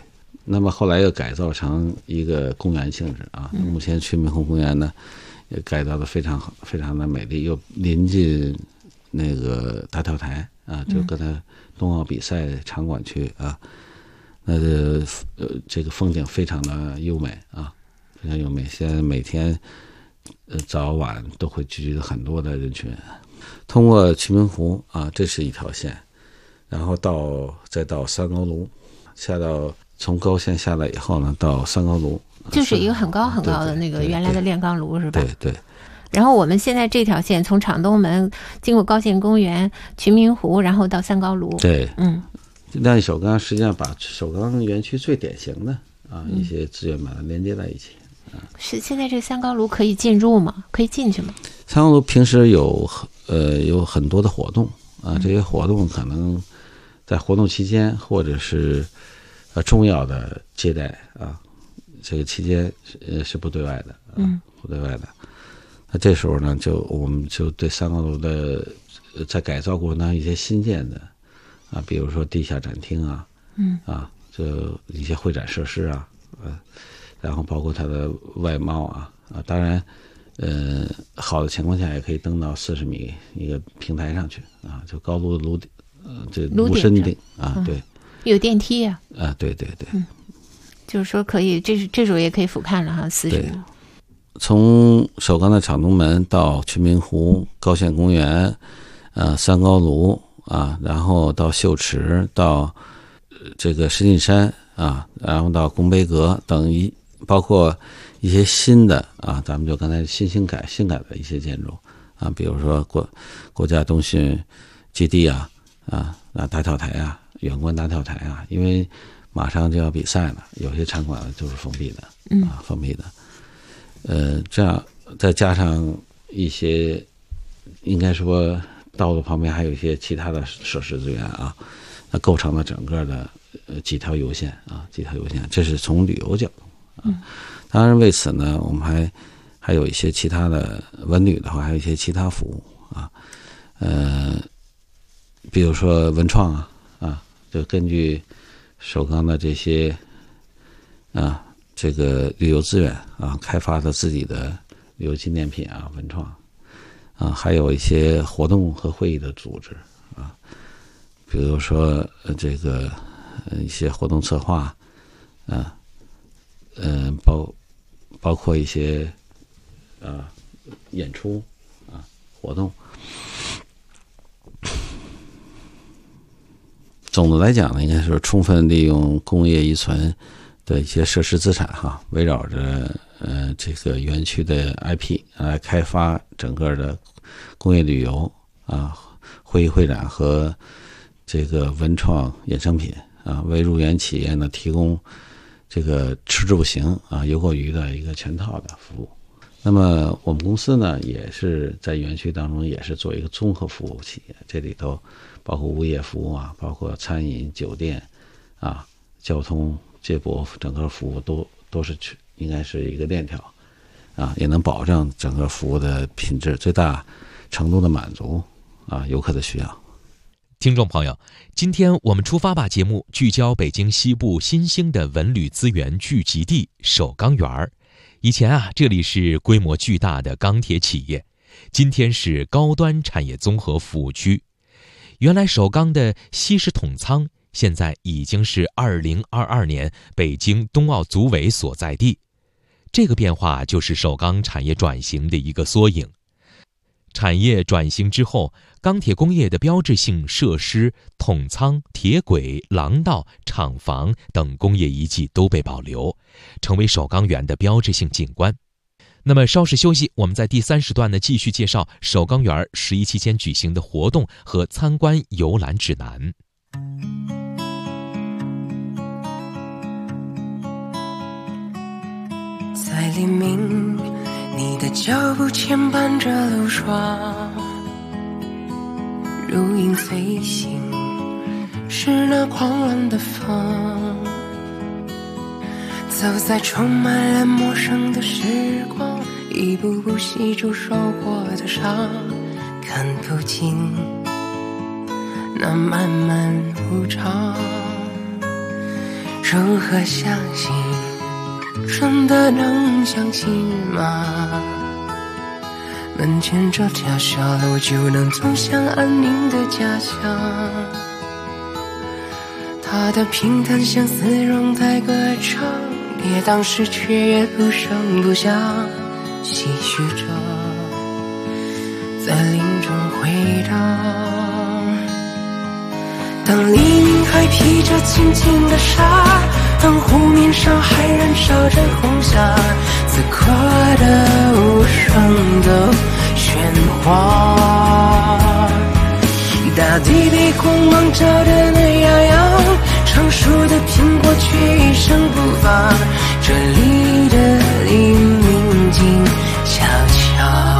那么后来又改造成一个公园性质啊。目前曲明湖公园呢，也改造的非常好，非常的美丽，又临近那个大跳台啊，就跟它冬奥比赛场馆区啊，那这个风景非常的优美啊，非常优美。现在每天早晚都会聚集很多的人群，通过曲明湖啊，这是一条线，然后再到三高炉，下到从高线下来以后呢，到三高炉， 就是一个很高很高的那个原来的炼钢炉是吧？ 对。 然后我们现在这条线从厂东门经过高县公园、曲明湖，然后到三高炉。 对，亮首钢实际上把首钢园区最典型的一些资源把它连接在一起。 是现在这三高炉可以进入吗？可以进去吗？ 三高炉平时有很多的活动啊，这些活动可能在活动期间或者是重要的接待啊，这个期间是不对外的，不对外的。那这时候呢，我们就对三高炉的在改造过程当中一些新建的啊，比如说地下展厅啊，就一些会展设施啊，然后包括它的外贸啊，当然，好的情况下也可以登到40米一个平台上去啊，就高炉的炉顶，这炉身顶啊，对， 有电梯啊， 对， 就是说可以，这时候也可以俯瞰了哈，40米。 从首钢的厂东门到曲明湖、高县公园，三高炉啊，然后到秀池，到这个石景山啊，然后到贡碑阁等包括一些新的啊，咱们就刚才新改的一些建筑啊，比如说国家冬训基地啊，大跳台啊，远观大跳台啊，因为马上就要比赛了，有些场馆就是封闭的，封闭的。这样再加上一些，应该说道路旁边还有一些其他的设施资源啊，那构成了整个的几条油线，这是从旅游角度啊。当然为此呢，我们还有一些其他的文旅的话，还有一些其他服务啊，比如说文创啊，就根据首钢的这些这个旅游资源啊，开发的自己的旅游纪念品啊、文创啊，还有一些活动和会议的组织啊，比如说这个一些活动策划包括一些演出活动。总的来讲呢，应该是充分利用工业遗存的一些设施资产哈，围绕着这个园区的 IP 来开发整个的工业旅游啊、会议会展和这个文创衍生品啊，为入园企业呢提供这个吃住行啊、游购娱的一个全套的服务。那么我们公司呢，也是在园区当中也是做一个综合服务企业，这里头包括物业服务啊，包括餐饮、酒店啊、交通。接驳整个服务都是应该是一个链条啊，也能保证整个服务的品质最大程度的满足啊游客的需要。 听众朋友，今天我们出发吧节目聚焦北京西部新兴的文旅资源聚集地首钢园。以前这里是规模巨大的钢铁企业，今天是高端产业综合服务区。原来首钢的西式统仓现在已经是2022年北京冬奥组委所在地，这个变化就是首钢产业转型的一个缩影。产业转型之后，钢铁工业的标志性设施、统仓、铁轨、廊道、厂房等工业遗迹都被保留，成为首钢园的标志性景观。那么稍事休息，我们在第3时段呢继续介绍首钢园11期间举行的活动和参观游览指南。 在黎明，你的脚步牵绊着流霜，如影随形，是那狂乱的风，走在充满了陌生的时光，一步步细数受过的伤，看不尽那漫漫无常。 如何相信？真的能相信吗？门前这条小路就能走向安宁的家乡，它的平淡像丝绒在歌唱，也当时却也不声不响，唏嘘着在林中回荡。当黎明还披着轻轻的纱，当湖面上还燃烧着红霞，此刻的无声的喧哗，大地被光芒照得暖洋洋，成熟的苹果却一声不发，这里的黎明静悄悄。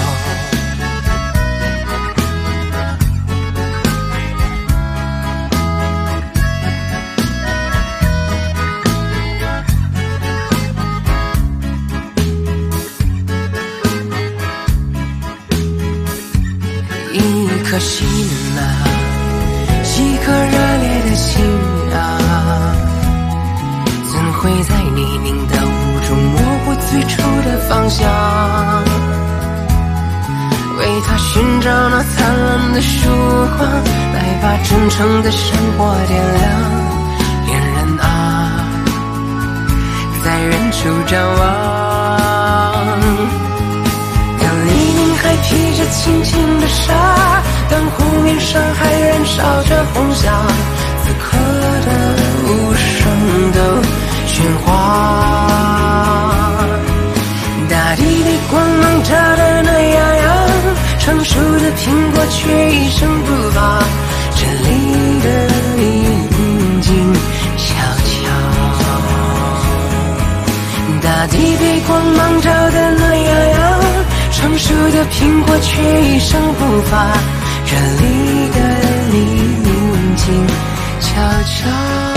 一颗心啊，一颗热烈的心啊，怎会在泥泞的雾中模糊最初的方向？为它寻找那灿烂的曙光，来把真诚的生活点亮。恋人啊，在远处张望，当黎明还披着轻轻的纱，当湖面上还燃烧着红霞，此刻的无声的喧哗，大地被光芒照得暖洋洋，成熟的苹果却一声不发，这里的黎明静悄悄，大地被光芒照得暖洋洋，成熟的苹果却一声不发，这里的黎明静悄悄。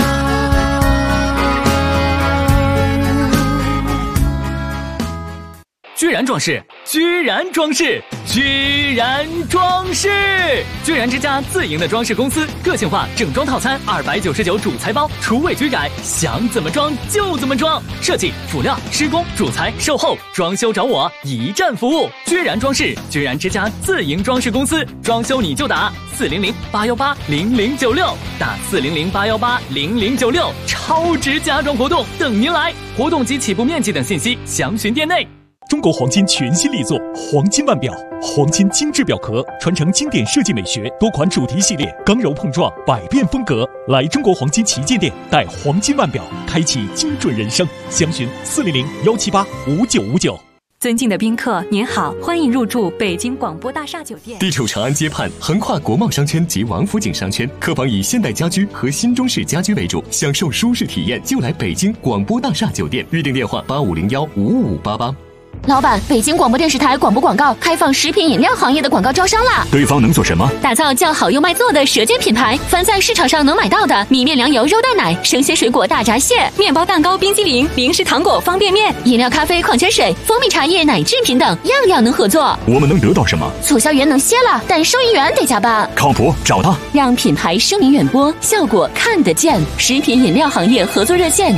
居然装饰，居然装饰，居然装饰！居然之家自营的装饰公司，个性化整装套餐299主材包，除味居改，想怎么装就怎么装。设计、辅料、施工、主材、售后、装修找我，一站服务。居然装饰，居然之家自营装饰公司，装修你就打400-818-0096，打400-818-0096，超值家装活动等您来。活动及起步面积等信息详询店内。 中国黄金全新力作黄金腕表，黄金精致表壳，传承经典设计美学，多款主题系列，刚柔碰撞，百变风格。来中国黄金旗舰店，带黄金腕表，开启精准人生。详询400-178-5959。 尊敬的宾客，您好，欢迎入住北京广播大厦酒店。 地处长安街畔，横跨国贸商圈及王府井商圈，客房以现代家居和新中式家居为主，享受舒适体验就来北京广播大厦酒店。预订电话8501-55588。 老板，北京广播电视台广播广告开放食品饮料行业的广告招商啦！ 对方能做什么？ 打造叫好又卖座的舌尖品牌，凡在市场上能买到的米面粮油肉蛋奶、生鲜水果大闸蟹、面包蛋糕、冰激凌、零食糖果、方便面、饮料、咖啡、矿泉水、蜂蜜茶叶、奶制品等，样样能合作。 我们能得到什么？ 促销员能歇了，但收银员得加班。 靠谱，找他， 让品牌声名远播，效果看得见。食品饮料行业合作热线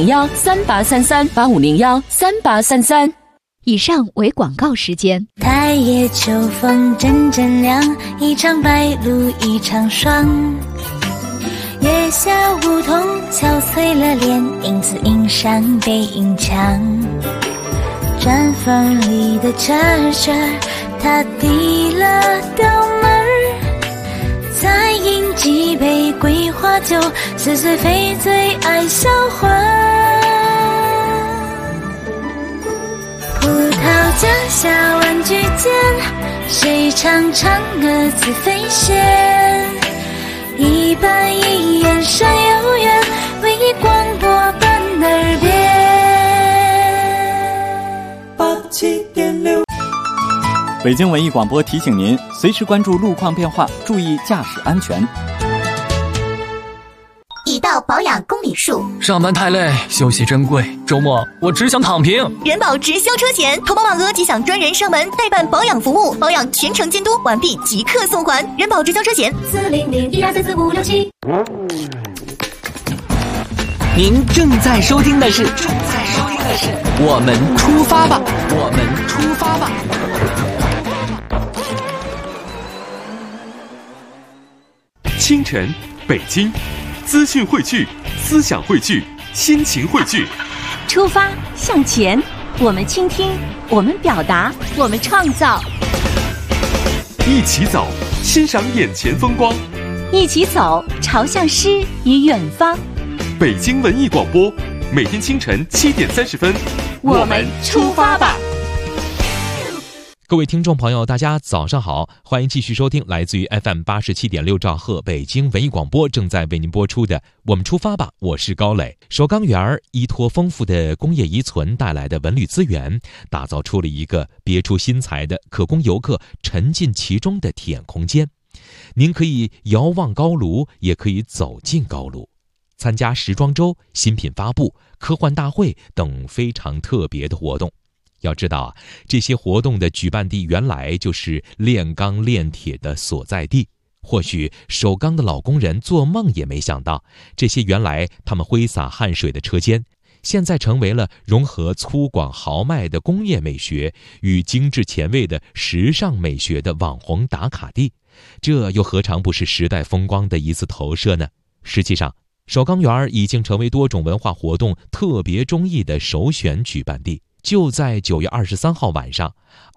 8501-3833，8501-3833。 以上为广告时间。 太夜秋风阵阵凉，一场白露一场霜。月下梧桐敲碎了脸，影子映上背影墙。毡房里的车车，他递了刀门，再饮几杯桂花酒，似是非醉爱销魂。葡萄架下玩具间，谁唱嫦娥自飞仙？一板一眼闪悠远，为你广播伴耳边。87.6。 北京文艺广播提醒您，随时关注路况变化，注意驾驶安全。 已到保养公里数。 上班太累，休息珍贵，周末我只想躺平。 人保直销车险，投保满额即享专人上门代办保养服务，保养全程监督，完毕即刻送还。人保直销车险，400-1234567。 您正在收听的是我们出发吧，我们出发吧。 清晨，北京，资讯汇聚，思想汇聚，心情汇聚。 出发向前，我们倾听，我们表达，我们创造。 一起走，欣赏眼前风光。 一起走，朝向诗与远方。 北京文艺广播，每天清晨7点30分， 我们出发吧。 各位听众朋友，大家早上好，欢迎继续收听来自于 FM 87.6兆赫北京文艺广播正在为您播出的《我们出发吧》，我是高磊。首钢园依托丰富的工业遗存带来的文旅资源，打造出了一个别出心裁的可供游客沉浸其中的体验空间。您可以遥望高炉，也可以走进高炉，参加时装周、新品发布、科幻大会等非常特别的活动。要知道啊，这些活动的举办地原来就是炼钢炼铁的所在地。或许首钢的老工人做梦也没想到，这些原来他们挥洒汗水的车间，现在成为了融合粗犷豪迈的工业美学与精致前卫的时尚美学的网红打卡地。这又何尝不是时代风光的一次投射呢？实际上，首钢园已经成为多种文化活动特别中意的首选举办地。就在9月23号晚上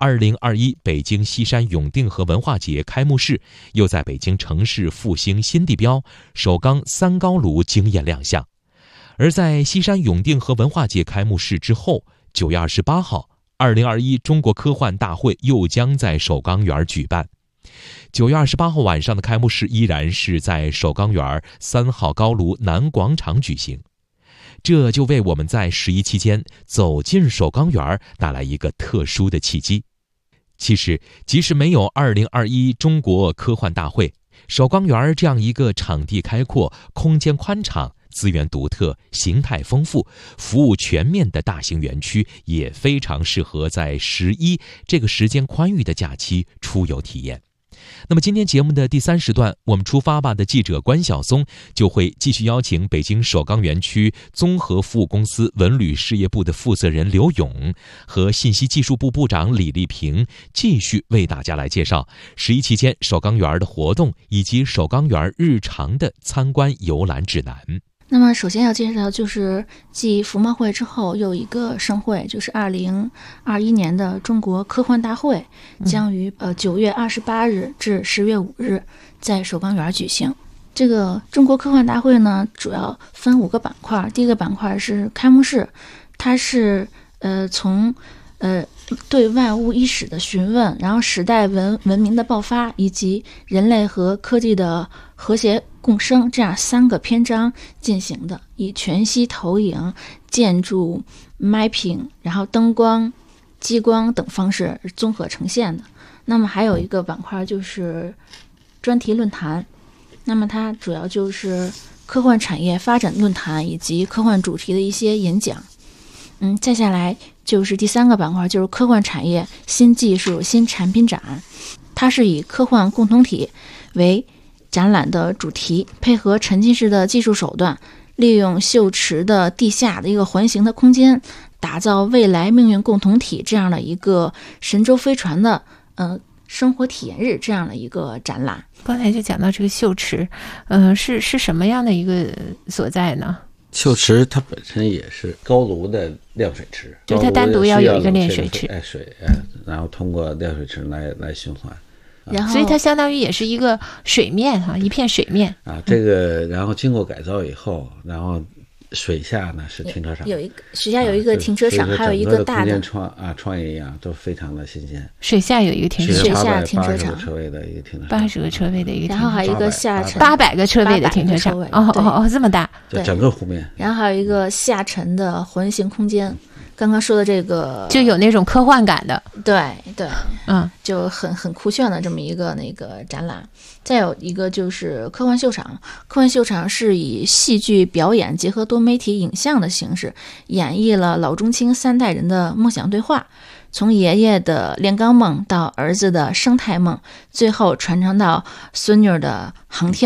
，2021北京西山永定河文化节开幕式又在北京城市复兴新地标首钢3高炉惊艳亮相。而在西山永定河文化节开幕式之后，9月28号，2021中国科幻大会又将在首钢园举办。9月28号晚上的开幕式依然是在首钢园3号高炉南广场举行。这就为我们在11期间走进首钢园带来一个特殊的契机。其实，即使没有2021中国科幻大会，首钢园这样一个场地开阔、空间宽敞、资源独特、形态丰富、服务全面的大型园区，也非常适合在11这个时间宽裕的假期出游体验。那么今天节目的第3时段，我们出发吧的记者关晓松就会继续邀请北京首钢园区综合服务公司文旅事业部的负责人刘勇和信息技术部部长李丽萍，继续为大家来介绍11期间首钢园的活动以及首钢园日常的参观游览指南。 那么首先要介绍就是继服贸会之后又一个盛会，就是2021年的中国科幻大会将于9月28日至10月5日在首钢园举行。这个中国科幻大会呢，主要分5个板块。第一个板块是开幕式，它是从对万物伊始的询问，然后时代文明的爆发，以及人类和科技的和谐共生这样3个篇章进行的，以全息投影、建筑 mapping， 然后灯光、激光等方式综合呈现的。那么还有一个板块就是专题论坛，那么它主要就是科幻产业发展论坛以及科幻主题的一些演讲。再下来就是第3个板块，就是科幻产业新技术新产品展，它是以科幻共同体为展览的主题，配合沉浸式的技术手段，利用秀池的地下的一个环形的空间，打造未来命运共同体这样的一个神舟飞船的生活体验日这样的一个展览。 刚才就讲到这个秀池，是什么样的一个所在呢？ 秀池它本身也是高炉的晾水池， 就它单独要有一个晾水池， 然后通过晾水池来循环。 然后所以它相当于也是一个水面哈，一片水面啊。这个然后经过改造以后，然后水下呢是停车场， 水下有一个停车场，还有一个大的窗一样都非常的新鲜。 水下有一个停车场， 水下停车场 80个车位的一个停车场 ，80个车位的一个停车场， 然后还有一个下沉 800个车位的停车场。哦，这么大， 对，整个湖面。 然后还有一个下沉的环形空间。刚刚说的这个就有那种科幻感的， 对，就很酷炫的这么一个那个展览。再有一个就是科幻秀场，科幻秀场是以戏剧表演结合多媒体影像的形式，演绎了老中青3代人的梦想对话，从爷爷的炼钢梦到儿子的生态梦，最后传承到孙女的航天梦。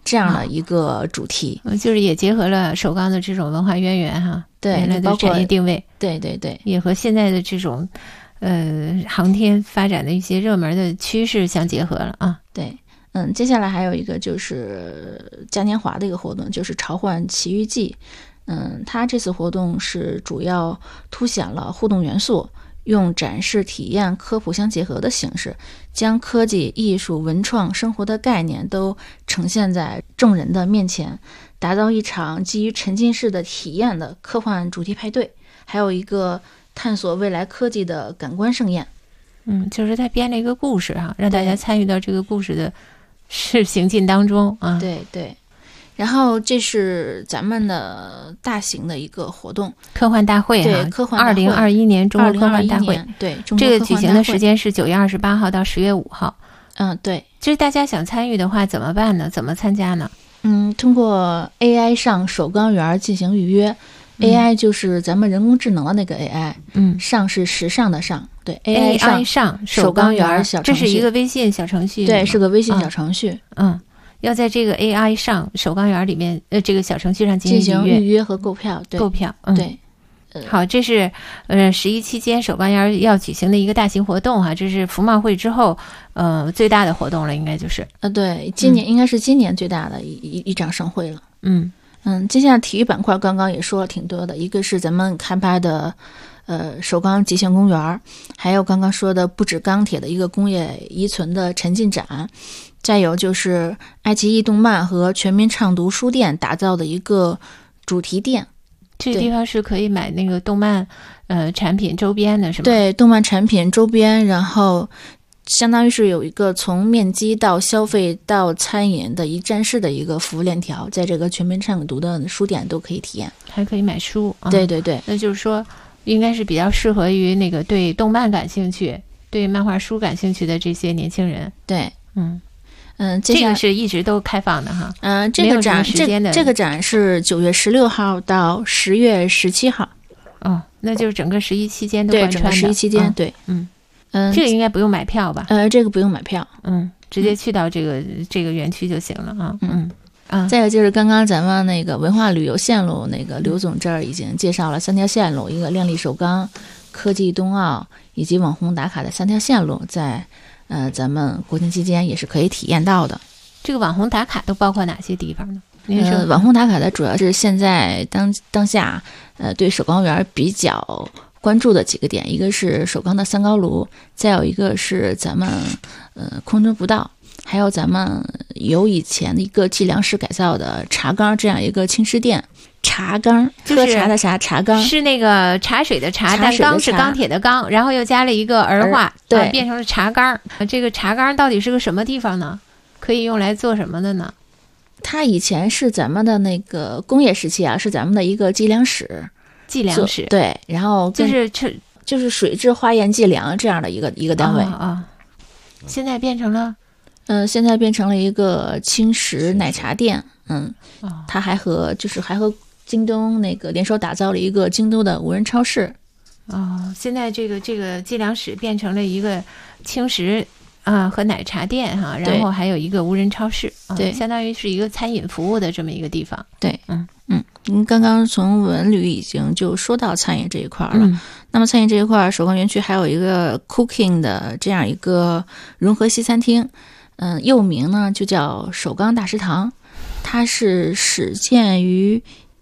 这样的一个主题， 就是也结合了首钢的这种文化渊源哈， 对， 原来的产业定位， 对对对， 也和现在的这种航天发展的一些热门的趋势相结合了啊。 对，接下来还有一个就是嘉年华的一个活动，就是潮幻奇遇记。它这次活动是主要凸显了互动元素，用展示、体验、科普相结合的形式，将科技、艺术、文创、生活的概念都呈现在众人的面前，打造一场基于沉浸式的体验的科幻主题派对，还有一个探索未来科技的感官盛宴。 就是他编了一个故事哈，让大家参与到这个故事的行进当中啊。 对对。然后这是咱们的大型的一个活动， 科幻大会对，科幻大会 2021年中国科幻大会， 对， 这个举行的时间是9月28号到10月5号。 对， 就是大家想参与的话怎么办呢？怎么参加呢？ 通过 AI 上首钢园进行预约。AI 就是咱们人工智能的那个 AI，上是时尚的上，对 AI 上首钢园小程序， 这是一个微信小程序， 对，是个微信小程序， 要在这个 AI 上首钢园里面这个小程序上进行预约和购票，对， 购票， 对。 好，这是11期间首钢园要举行的一个大型活动哈，这是服贸会之后最大的活动了，应该就是对，今年应该是今年最大的一场盛会了。接下来体育板块刚刚也说了挺多的，一个是咱们开发的首钢极限公园，还有刚刚说的不止钢铁的一个工业遗存的沉浸展，再有就是爱奇艺动漫和全民畅读书店打造的一个主题店。 这个地方是可以买那个动漫产品周边的是吗？ 对，动漫产品周边，然后相当于是有一个从面基到消费到餐饮的一站式的一个服务链条，在这个全民畅读的书店都可以体验， 还可以买书。 对对对， 那就是说应该是比较适合于那个对动漫感兴趣、对漫画书感兴趣的这些年轻人。 对， 这个是一直都开放的哈。 这个展这个展是9月16号到10月17号。 那就是整个11期间都贯穿的。 对，整个11期间，对， 这个应该不用买票吧？ 这个不用买票， 直接去到这个园区就行了啊。 再有就是刚刚咱们那个文化旅游线路那个刘总这儿已经介绍了3条线路，一个靓丽首钢、科技冬奥以及网红打卡的3条线路，在咱们国庆期间也是可以体验到的。 这个网红打卡都包括哪些地方呢？ 网红打卡的主要是现在当下对首钢园比较关注的几个点，一个是首钢的3高炉，再有一个是咱们空中步道，还有咱们由以前的一个计量室改造的茶缸这样一个轻食店。茶缸，喝茶的茶，茶缸是那个茶水的茶，但缸是钢铁的钢，然后又加了一个儿化， 对， 变成了茶缸。这个茶缸到底是个什么地方呢？可以用来做什么的呢？ 它以前是咱们的那个工业时期啊，是咱们的一个计量室。 计量室， 对，然后就是水质化验计量这样的一个单位现在变成了现在变成了一个轻食奶茶店。它还和京东那个联手打造了一个京东的无人超市。 现在这个计量室变成了一个轻食和奶茶店哈，然后还有一个无人超市， 对， 相当于是一个餐饮服务的这么一个地方。 对，您刚刚从文旅已经就说到餐饮这一块了。那么餐饮这一块，首钢园区还有一个 Cooking 的这样一个融合西餐厅，又名呢就叫首钢大食堂。它是始建于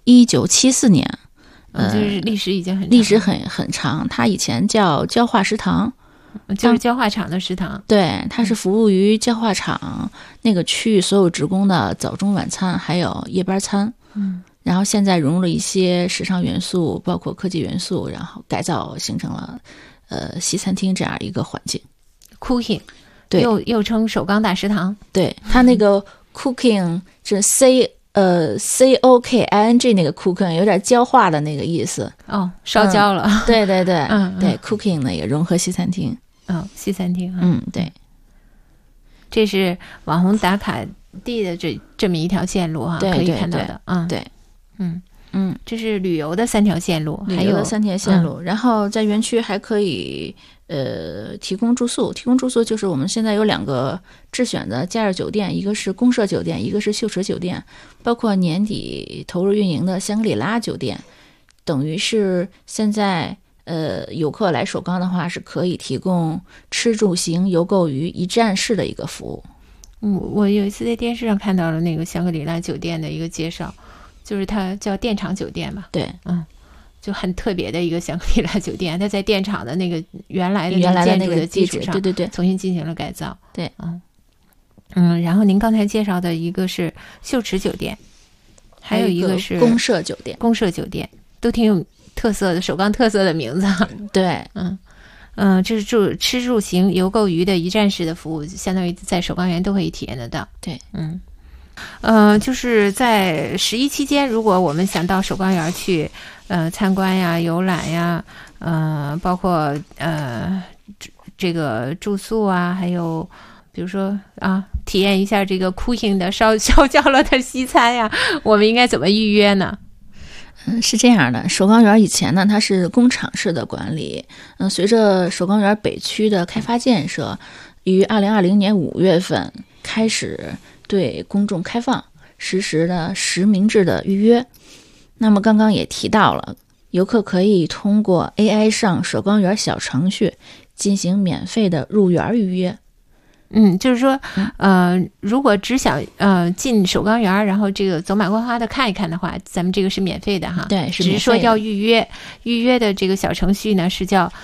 1974年， 就是历史已经很长。它以前叫焦化食堂， 就是焦化厂的食堂。 对，它是服务于焦化厂那个区域所有职工的早中晚餐，还有夜班餐。然后现在融入了一些时尚元素，包括科技元素，然后改造形成了西餐厅这样一个环境。 Cooking， 对， 又称首钢大食堂。 对，它那个 Cooking 是 COKING 那个 Cooking 有点焦化的那个意思。 烧焦了。 对对对，对 Cooking 那个融合西餐厅。 西餐厅。 对， 这是网红打卡地的这么一条线路对， 可以看到的。 对。 这是旅游的3条线路， 旅游的3条线路，然后在园区还可以提供住宿。提供住宿就是我们现在有2个智选的假日酒店，一个是公社酒店，一个是秀池酒店，包括年底投入运营的香格里拉酒店，等于是现在游客来首钢的话是可以提供吃住行游购娱一站式的一个服务。 我有一次在电视上看到了那个香格里拉酒店的一个介绍，就是它叫电厂酒店吧？ 对， 就很特别的一个香格里拉酒店，它在电厂的那个原来的那建筑的基础上， 对， 重新进行了改造。 对， 然后您刚才介绍的一个是秀池酒店，还有一个是公社酒店。 公社酒店都挺有特色的，首钢特色的名字。 对， 这是吃住行游购娱的一站式的服务，相当于在首钢园都可以体验得到。 对， 就是在11期间，如果我们想到首钢园去参观呀、游览呀，包括这个住宿啊，还有比如说体验一下这个cooking的烧焦了的西餐呀，我们应该怎么预约呢？ 是这样的，首钢园以前呢，它是工厂式的管理。随着首钢园北区的开发建设，于2020年5月份开始对公众开放，实施了实名制的预约。那么刚刚也提到了，游客可以通过 AI 上首钢园小程序进行免费的入园预约。 就是说，如果只想进首钢园，然后这个走马观花的看一看的话，咱们这个是免费的哈。 对，是免费的。 只是说要预约，预约的这个小程序呢是叫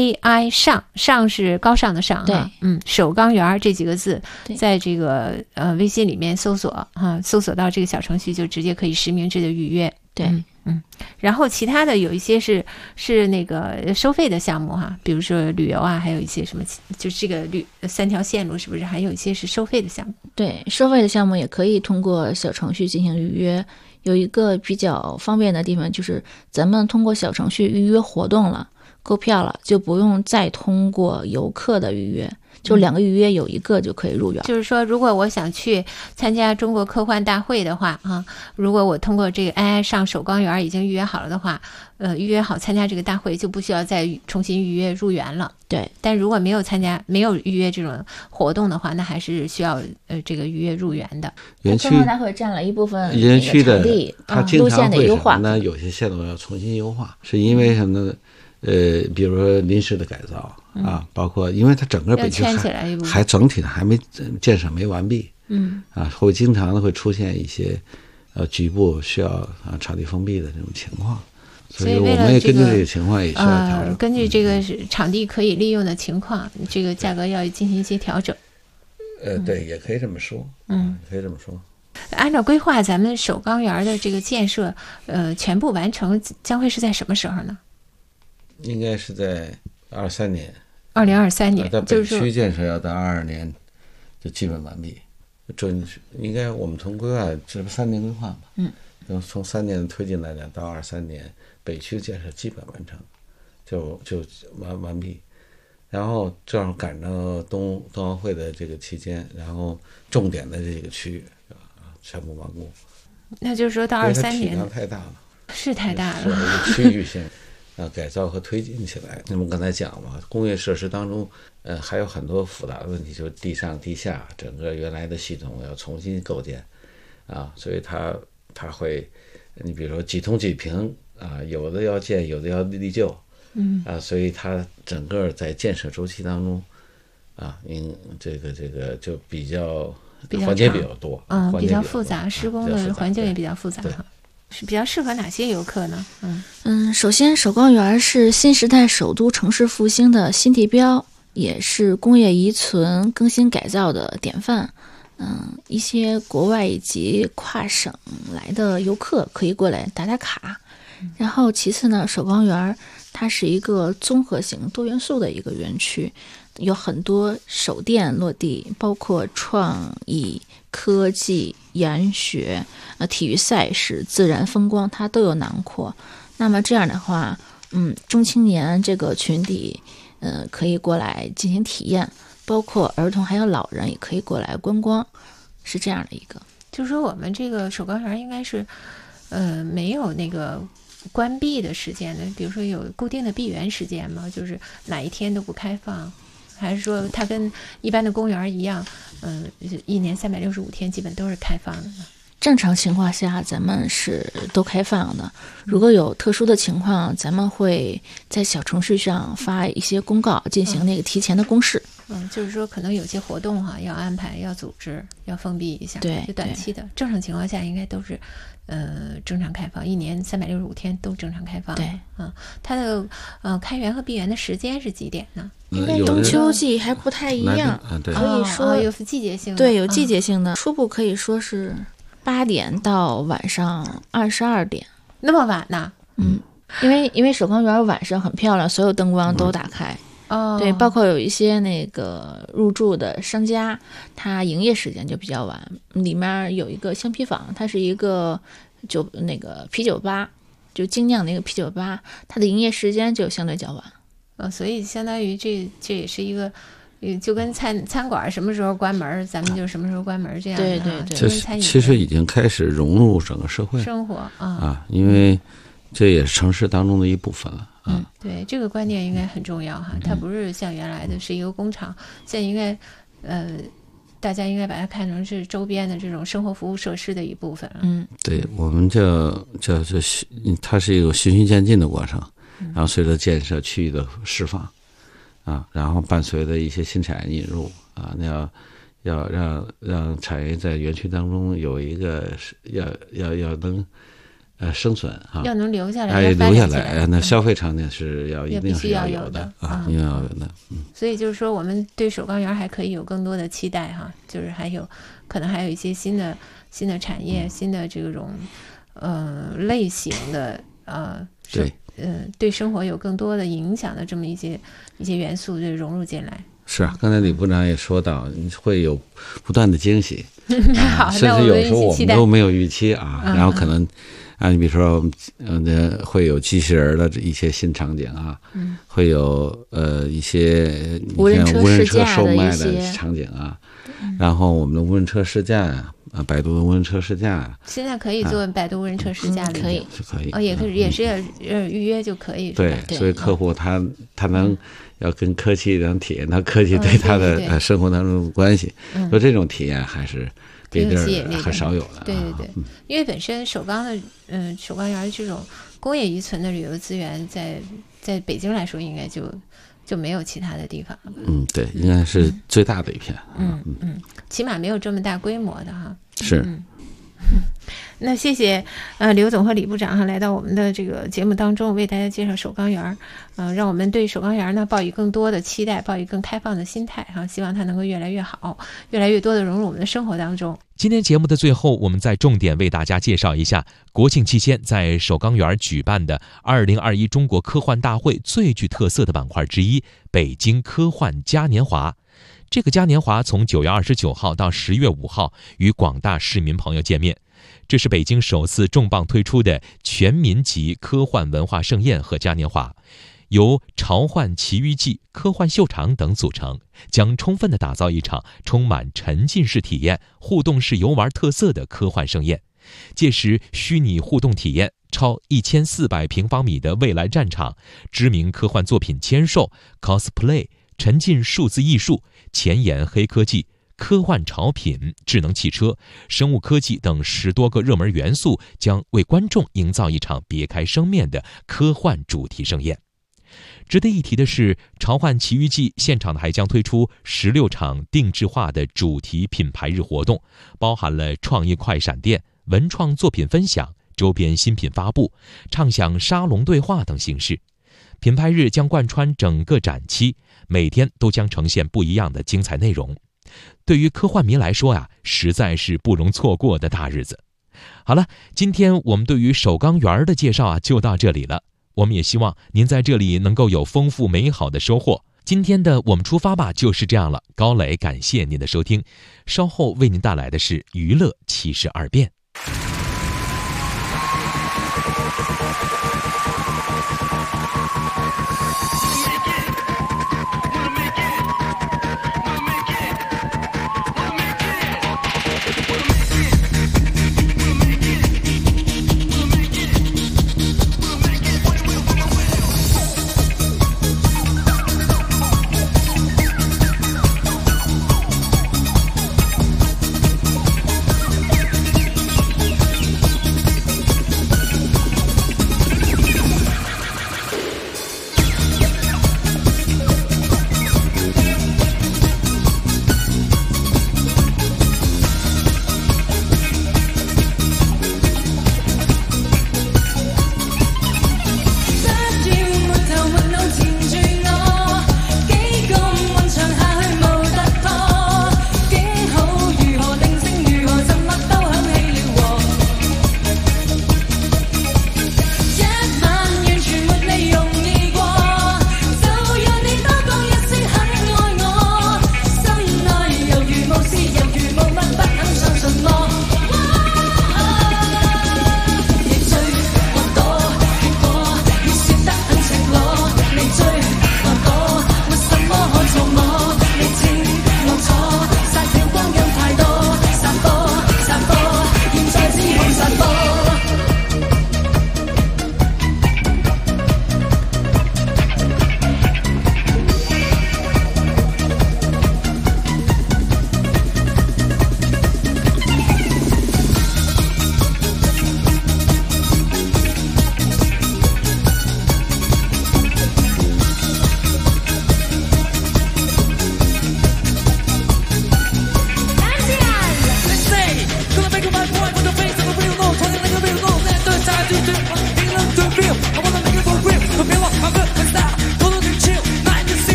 AI 上是高尚的上哈。 对， 首钢园这几个字，在这个微信里面搜索搜索到这个小程序就直接可以实名制的预约。 对。 然后其他的有一些是那个收费的项目哈，比如说旅游啊，还有一些什么，就是这个3条线路是不是还有一些是收费的项目？ 对，收费的项目也可以通过小程序进行预约。有一个比较方便的地方就是咱们通过小程序预约活动了，购票了，就不用再通过游客的预约，就2个预约有一个就可以入园。 就是说，如果我想去参加中国科幻大会的话如果我通过这个 AI 上首钢园已经预约好了的话，预约好参加这个大会，就不需要再重新预约入园了。 对， 但如果没有预约这种活动的话，那还是需要这个预约入园的。 园区科幻大会占了一部分园区的场地，路线的优化呢，有些线路要重新优化，是因为什么呢？比如说临时的改造包括因为它整个北区还整体的还没建设没完毕，会经常的会出现一些局部需要场地封闭的这种情况，所以我们也根据这个情况也需要调整。 根据这个场地可以利用的情况，这个价格要进行一些调整。 对，也可以这么说，可以这么说。 按照规划，咱们首钢园的这个建设，全部完成将会是在什么时候呢？ 应该是在23年。 2023年， 在北区建设要到22年就基本完毕。应该我们从规划，这不3年规划嘛？从3年推进来讲，到23年北区建设基本完成，就完毕。然后正好赶上冬奥会的这个期间，然后重点的这个区域全部完工。 那就是说到23年， 体量太大了， 是太大了， 区域性改造和推进起来。那么刚才讲嘛，工业设施当中，还有很多复杂的问题，就是地上地下整个原来的系统要重新构建所以它会，你比如说几通几平有的要建，有的要立旧，所以它整个在建设周期当中这个就比较环节比较多， 比较复杂，施工的环境也比较复杂哈。是比较适合哪些游客呢？ 首先首钢园是新时代首都城市复兴的新地标，也是工业遗存更新改造的典范。一些国外以及跨省来的游客可以过来打打卡。然后其次呢，首钢园它是一个综合型多元素的一个园区，有很多首店落地，包括创意、科技、研学、体育赛事、自然风光，它都有囊括。那么这样的话，中青年这个群体，可以过来进行体验，包括儿童还有老人也可以过来观光，是这样的一个。 就是说我们这个首钢园应该是，没有那个关闭的时间呢？比如说有固定的闭园时间吗？就是哪一天都不开放，还是说它跟一般的公园一样，一年365天基本都是开放的呢？ 正常情况下，咱们是都开放的。如果有特殊的情况，咱们会在小程序上发一些公告，进行那个提前的公示。 就是说可能有些活动要安排、要组织、要封闭一下， 对， 就短期的。正常情况下应该都是正常开放，一年365天都正常开放。 对， 它的开园和闭园的时间是几点呢？ 应该冬秋季还不太一样，可以说有季节性的。 对，有季节性的。初步可以说是8点到晚上22点， 那么晚呢？ 因为首钢园晚上很漂亮，所有灯光都打开。对，包括有一些那个入驻的商家，它营业时间就比较晚。里面有一个橡皮坊，它是一个那个啤酒吧，就精酿的一个啤酒吧，它的营业时间就相对较晚。 所以相当于这也是一个。就跟餐馆什么时候关门，咱们就什么时候关门这样的。 对， 这其实已经开始融入整个社会生活因为这也是城市当中的一部分了。 对，这个观念应该很重要哈。它不是像原来的是一个工厂，现在应该大家应该把它看成是周边的这种生活服务设施的一部分了。 对，我们它是一个循序渐进的过程，然后随着建设区域的释放。然后伴随着一些新产业引入要让产业在园区当中有一个要能生存要能留下来， 留下来，那消费场景是一定是要有的一定要有的。 所以就是说，我们对首钢园还可以有更多的期待哈，就是可能还有一些新的产业，新的这种类型的对。 对生活有更多的影响的这么一些元素就融入进来。 是啊，刚才李部长也说到，会有不断的惊喜， 好， 甚至有时候我们都没有预期然后可能你比如说会有机器人的一些新场景会有一些无人车售卖的场景然后我们的无人车试驾百度的无人车试驾现在可以做百度无人车试驾可以也是要预约就可以。 对，所以客户他能要跟科技能体验到科技对他的生活当中的关系，说这种体验还是别地儿很少有的。 对，因为本身首钢园这种工业遗存的旅游资源在北京来说应该就没有其他的地方了吧？ 对，应该是最大的一片。 起码没有这么大规模的哈。 是。 那谢谢刘总和李部长来到我们的这个节目当中，为大家介绍首钢园让我们对首钢园呢抱以更多的期待，抱以更开放的心态希望它能够越来越好，越来越多的融入我们的生活当中。 今天节目的最后，我们再重点为大家介绍一下国庆期间在首钢园举办的2021中国科幻大会最具特色的板块之一——北京科幻嘉年华。这个嘉年华从9月29号到10月5号与广大市民朋友见面。这是北京首次重磅推出的全民级科幻文化盛宴和嘉年华，由潮幻奇遇记、科幻秀场等组成，将充分地打造一场充满沉浸式体验、互动式游玩特色的科幻盛宴。届时虚拟互动体验、超1400平方米的未来战场、知名科幻作品签售、cosplay、沉浸数字艺术、前沿黑科技、科幻潮品、智能汽车、生物科技等10多个热门元素，将为观众营造一场别开生面的科幻主题盛宴。值得一提的是，潮幻奇遇记现场还将推出16场定制化的主题品牌日活动，包含了创意快闪店、文创作品分享、周边新品发布、畅享沙龙对话等形式。品牌日将贯穿整个展期，每天都将呈现不一样的精彩内容。对于科幻迷来说实在是不容错过的大日子。好了，今天我们对于首钢园的介绍就到这里了。我们也希望您在这里能够有丰富美好的收获。今天的我们出发吧就是这样了。高磊感谢您的收听，稍后为您带来的是娱乐72变。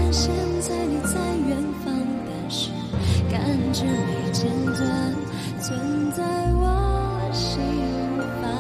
然现在你在远方，但是感觉没间断，存在我心房。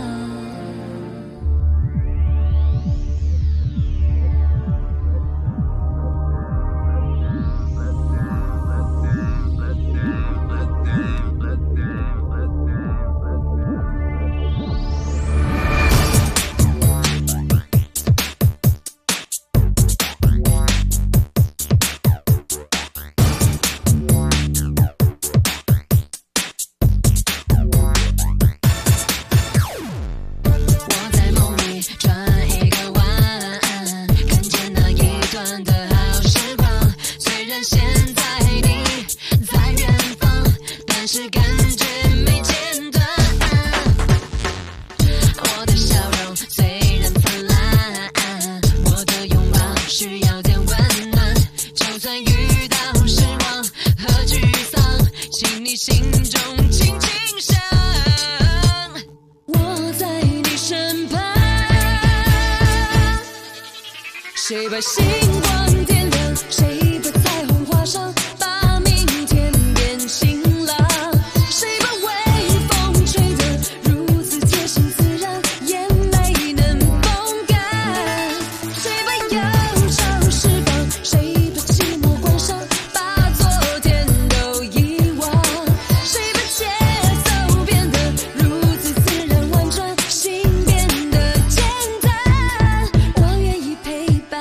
谁把星光点亮？谁把彩虹画上？把明天变晴朗。谁把微风吹得如此贴心自然，也没能风干。谁把忧愁释放？谁把寂寞关上？把昨天都遗忘。谁把节奏变得如此自然婉转，心变得简单。我愿意陪伴。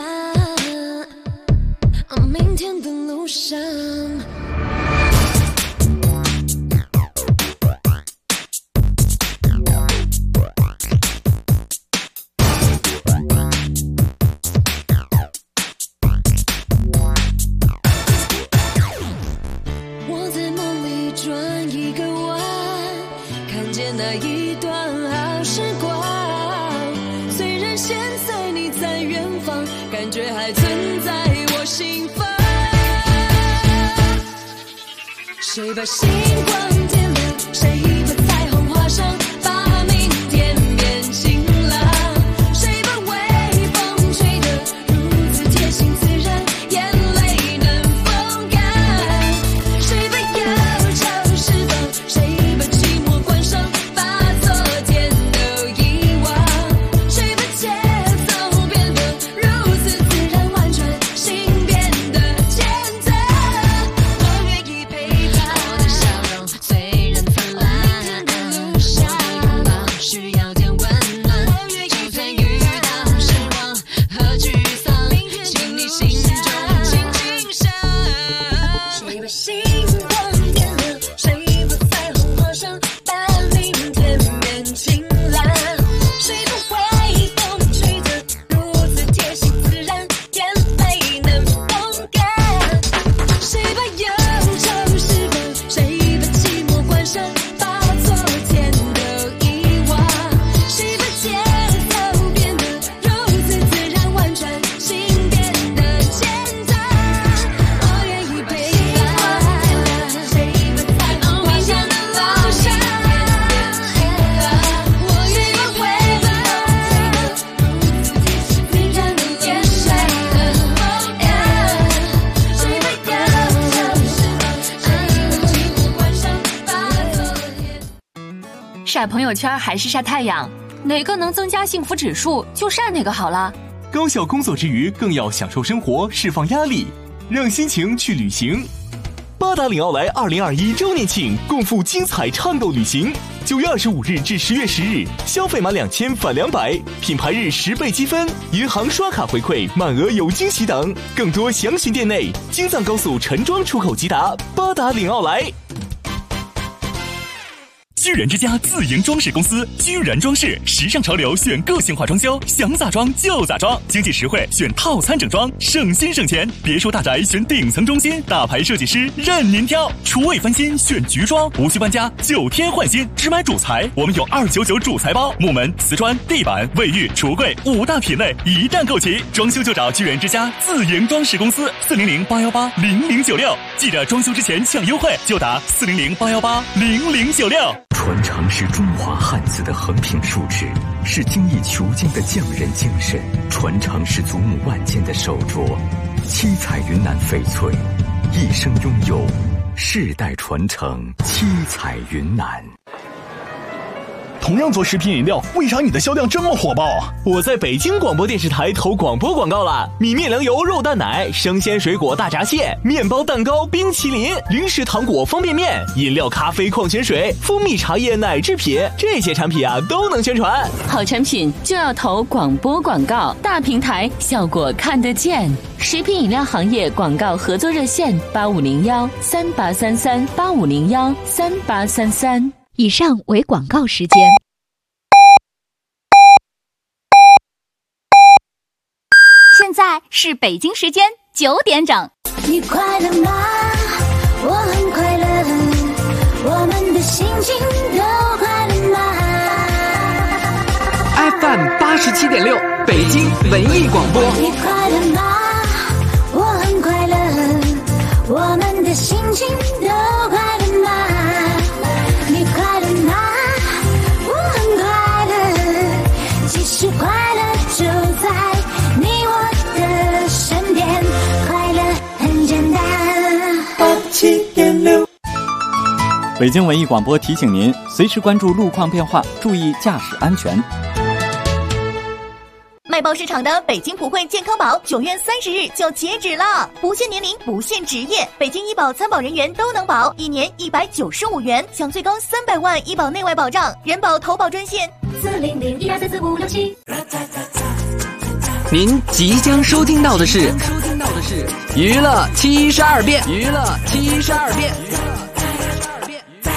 明天的路上，我在梦里转一个弯，看见那一段好时光。虽然现在你在远方，感觉还存在我心房。谁把星光点亮？谁把彩虹画上？把明天变晴朗。谁把微风吹得如此贴心自然，眼泪能风干。谁把忧愁释放？谁把寂寞关上？把昨天都遗忘。谁把节奏变得如此自然婉转，心变得简单。我愿意陪伴。我的笑容虽然泛滥，路上拥抱需要点温暖。就算遇到失望和沮丧，请你心中轻轻想。谁把星光点亮？谁把彩虹画上？把明天变晴朗。谁把微风吹得如此贴心自然，眼泪能风干。谁把忧愁释放？谁把寂寞关上？把昨天都遗忘。谁把节奏变得如此自然婉转，心变得简单。我愿意陪伴。谁把彩虹画上？路上，我愿意陪伴。自然的眼神，谁把忧愁释放？谁把寂寞关上？把昨天。 晒朋友圈还是晒太阳，哪个能增加幸福指数就晒哪个好了。 高效工作之余，更要享受生活，释放压力，让心情去旅行。八达岭奥莱2021周年庆，共赴精彩畅购旅行。9月25日至10月10日，消费满2000返200，品牌日10倍积分，银行刷卡回馈，满额有惊喜等。更多详询店内。京藏高速陈庄出口吉达，八达岭奥莱。 居然之家自营装饰公司，居然装饰，时尚潮流选个性化装修，想咋装就咋装，经济实惠选套餐整装，省心省钱。别墅大宅选顶层中心，大牌设计师任您挑。厨卫翻新选菊装，无需搬家，9天换新，只买主材，我们有299主材包，木门、瓷砖、地板、卫浴、橱柜5大品类一旦购齐，装修就找居然之家自营装饰公司，400-818-0096。记着装修之前抢优惠，就打400-818-0096。 传承是中华汉字的横平竖直，是精益求精的匠人精神；传承是祖母万间的手镯。 七彩云南翡翠，一生拥有，世代传承。七彩云南。 同样做食品饮料，为啥你的销量这么火爆啊？ 我在北京广播电视台投广播广告了，米面粮油肉蛋奶、生鲜水果大闸蟹、面包蛋糕、冰淇淋、零食糖果方便面、饮料咖啡矿泉水、蜂蜜茶叶奶制品，这些产品啊都能宣传。 好产品就要投广播广告，大平台效果看得见。食品饮料行业广告合作热线8501-3833-8501-3833。 以上为广告时间。 现在是北京时间9点整。 你快乐吗？我很快乐，我们的心情都快乐吗 ？FM 87.6，北京文艺广播。 你快乐吗？我很快乐，我们的心情都快乐吗？你快乐吗？我很快乐，其实快乐就在你我的身边，快乐很简单。87.6， 北京文艺广播提醒您，随时关注路况变化，注意驾驶安全。 卖报市场的北京普惠健康宝9月30日就截止了，不限年龄，不限职业，北京医保参保人员都能保，1年195元，享最高300万医保内外保障。人保投保专线40012344567。 您即将收听到的是娱乐72变。